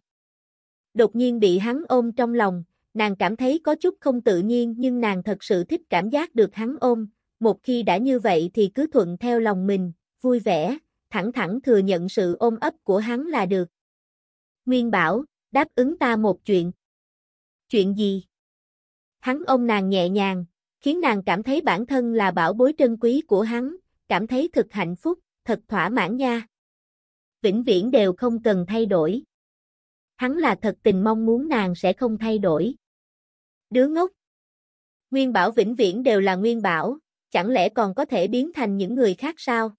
Đột nhiên bị hắn ôm trong lòng, nàng cảm thấy có chút không tự nhiên nhưng nàng thật sự thích cảm giác được hắn ôm, một khi đã như vậy thì cứ thuận theo lòng mình, vui vẻ, thẳng thắn thừa nhận sự ôm ấp của hắn là được. Nguyên Bảo, đáp ứng ta một chuyện. Chuyện gì? Hắn ôm nàng nhẹ nhàng, khiến nàng cảm thấy bản thân là bảo bối trân quý của hắn, cảm thấy thật hạnh phúc, thật thỏa mãn nha. Vĩnh viễn đều không cần thay đổi. Hắn là thật tình mong muốn nàng sẽ không thay đổi. Đứa ngốc. Nguyên Bảo vĩnh viễn đều là Nguyên Bảo, chẳng lẽ còn có thể biến thành những người khác sao?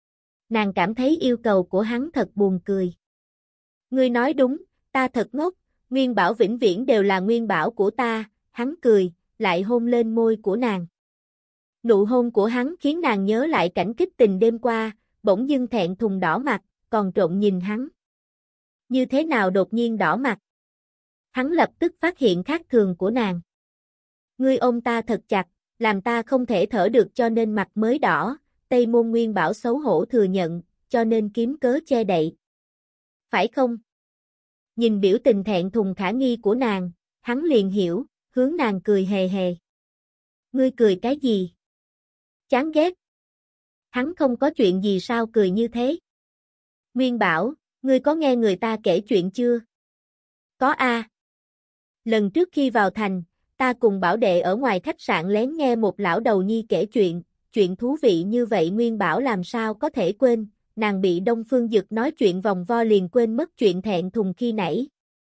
Nàng cảm thấy yêu cầu của hắn thật buồn cười. Ngươi nói đúng, ta thật ngốc, Nguyên Bảo vĩnh viễn đều là Nguyên Bảo của ta, hắn cười, lại hôn lên môi của nàng. Nụ hôn của hắn khiến nàng nhớ lại cảnh kích tình đêm qua, bỗng dưng thẹn thùng đỏ mặt, còn trộm nhìn hắn. Như thế nào đột nhiên đỏ mặt? Hắn lập tức phát hiện khác thường của nàng. Ngươi ôm ta thật chặt, làm ta không thể thở được cho nên mặt mới đỏ, Tây Môn Nguyên Bảo xấu hổ thừa nhận, cho nên kiếm cớ che đậy. Phải không? Nhìn biểu tình thẹn thùng khả nghi của nàng, hắn liền hiểu, hướng nàng cười hề hề. Ngươi cười cái gì? Chán ghét. Hắn không có chuyện gì sao cười như thế? Nguyên Bảo, ngươi có nghe người ta kể chuyện chưa? Có a. Lần trước khi vào thành, ta cùng Bảo đệ ở ngoài khách sạn lén nghe một lão đầu nhi kể chuyện thú vị như vậy Nguyên Bảo làm sao có thể quên, nàng bị Đông Phương Dực nói chuyện vòng vo liền quên mất chuyện thẹn thùng khi nãy.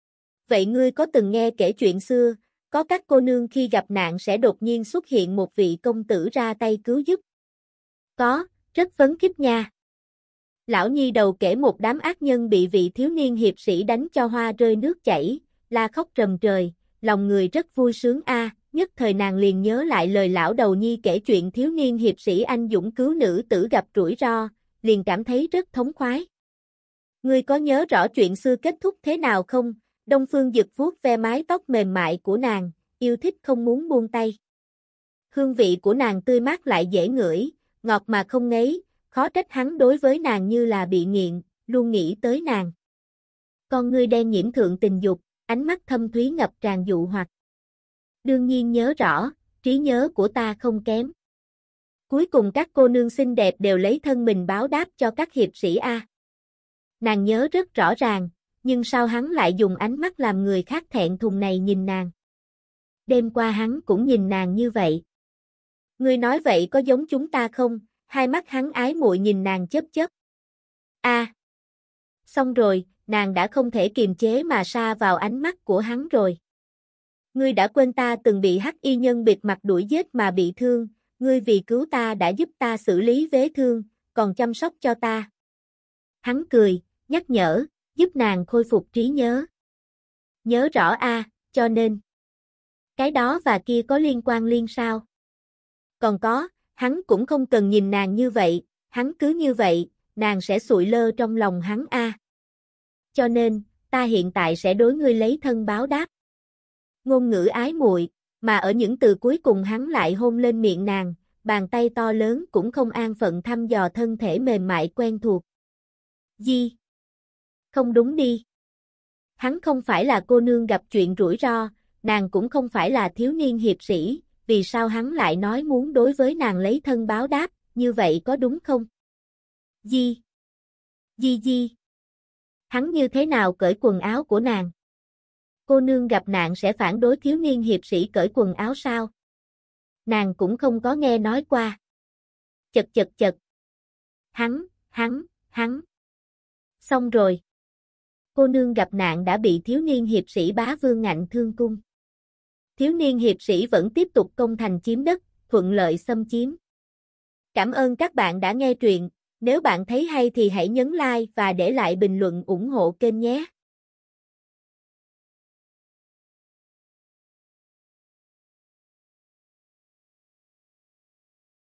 Vậy ngươi có từng nghe kể chuyện xưa, có các cô nương khi gặp nạn sẽ đột nhiên xuất hiện một vị công tử ra tay cứu giúp? Có, rất phấn khích nha. Lão nhi đầu kể một đám ác nhân bị vị thiếu niên hiệp sĩ đánh cho hoa rơi nước chảy, la khóc rầm trời, lòng người rất vui sướng nhất thời nàng liền nhớ lại lời lão đầu nhi kể chuyện thiếu niên hiệp sĩ anh dũng cứu nữ tử gặp rủi ro, liền cảm thấy rất thống khoái. Ngươi có nhớ rõ chuyện xưa kết thúc thế nào không? Đông Phương Dực vuốt ve mái tóc mềm mại của nàng, yêu thích không muốn buông tay. Hương vị của nàng tươi mát lại dễ ngửi, ngọt mà không ngấy, khó trách hắn đối với nàng như là bị nghiện, luôn nghĩ tới nàng. Con ngươi đen nhiễm thượng tình dục, ánh mắt thâm thúy ngập tràn dụ hoặc. Đương nhiên nhớ rõ, trí nhớ của ta không kém. Cuối cùng các cô nương xinh đẹp đều lấy thân mình báo đáp cho các hiệp sĩ A. Nàng nhớ rất rõ ràng, nhưng sao hắn lại dùng ánh mắt làm người khác thẹn thùng này nhìn nàng. Đêm qua hắn cũng nhìn nàng như vậy. Ngươi nói vậy có giống chúng ta không? Hai mắt hắn ái muội nhìn nàng chớp chớp. A. Xong rồi, nàng đã không thể kiềm chế mà sa vào ánh mắt của hắn rồi. Ngươi đã quên ta từng bị hắc y nhân bịt mặt đuổi giết mà bị thương, ngươi vì cứu ta đã giúp ta xử lý vết thương, còn chăm sóc cho ta. Hắn cười, nhắc nhở, giúp nàng khôi phục trí nhớ. Nhớ rõ a, cho nên. Cái đó và kia có liên quan liên sao? Còn có, hắn cũng không cần nhìn nàng như vậy, hắn cứ như vậy, nàng sẽ sụi lơ trong lòng hắn a. Cho nên, ta hiện tại sẽ đối ngươi lấy thân báo đáp. Ngôn ngữ ái muội, mà ở những từ cuối cùng hắn lại hôn lên miệng nàng, bàn tay to lớn cũng không an phận thăm dò thân thể mềm mại quen thuộc. Gì? Không đúng đi. Hắn không phải là cô nương gặp chuyện rủi ro, nàng cũng không phải là thiếu niên hiệp sĩ, vì sao hắn lại nói muốn đối với nàng lấy thân báo đáp, như vậy có đúng không? Di. Di. Hắn như thế nào cởi quần áo của nàng? Cô nương gặp nạn sẽ phản đối thiếu niên hiệp sĩ cởi quần áo sao? Nàng cũng không có nghe nói qua. Chật. Hắn. Xong rồi. Cô nương gặp nạn đã bị thiếu niên hiệp sĩ bá vương ngạnh thương cung. Thiếu niên hiệp sĩ vẫn tiếp tục công thành chiếm đất, thuận lợi xâm chiếm. Cảm ơn các bạn đã nghe truyện, nếu bạn thấy hay thì hãy nhấn like và để lại bình luận ủng hộ kênh nhé.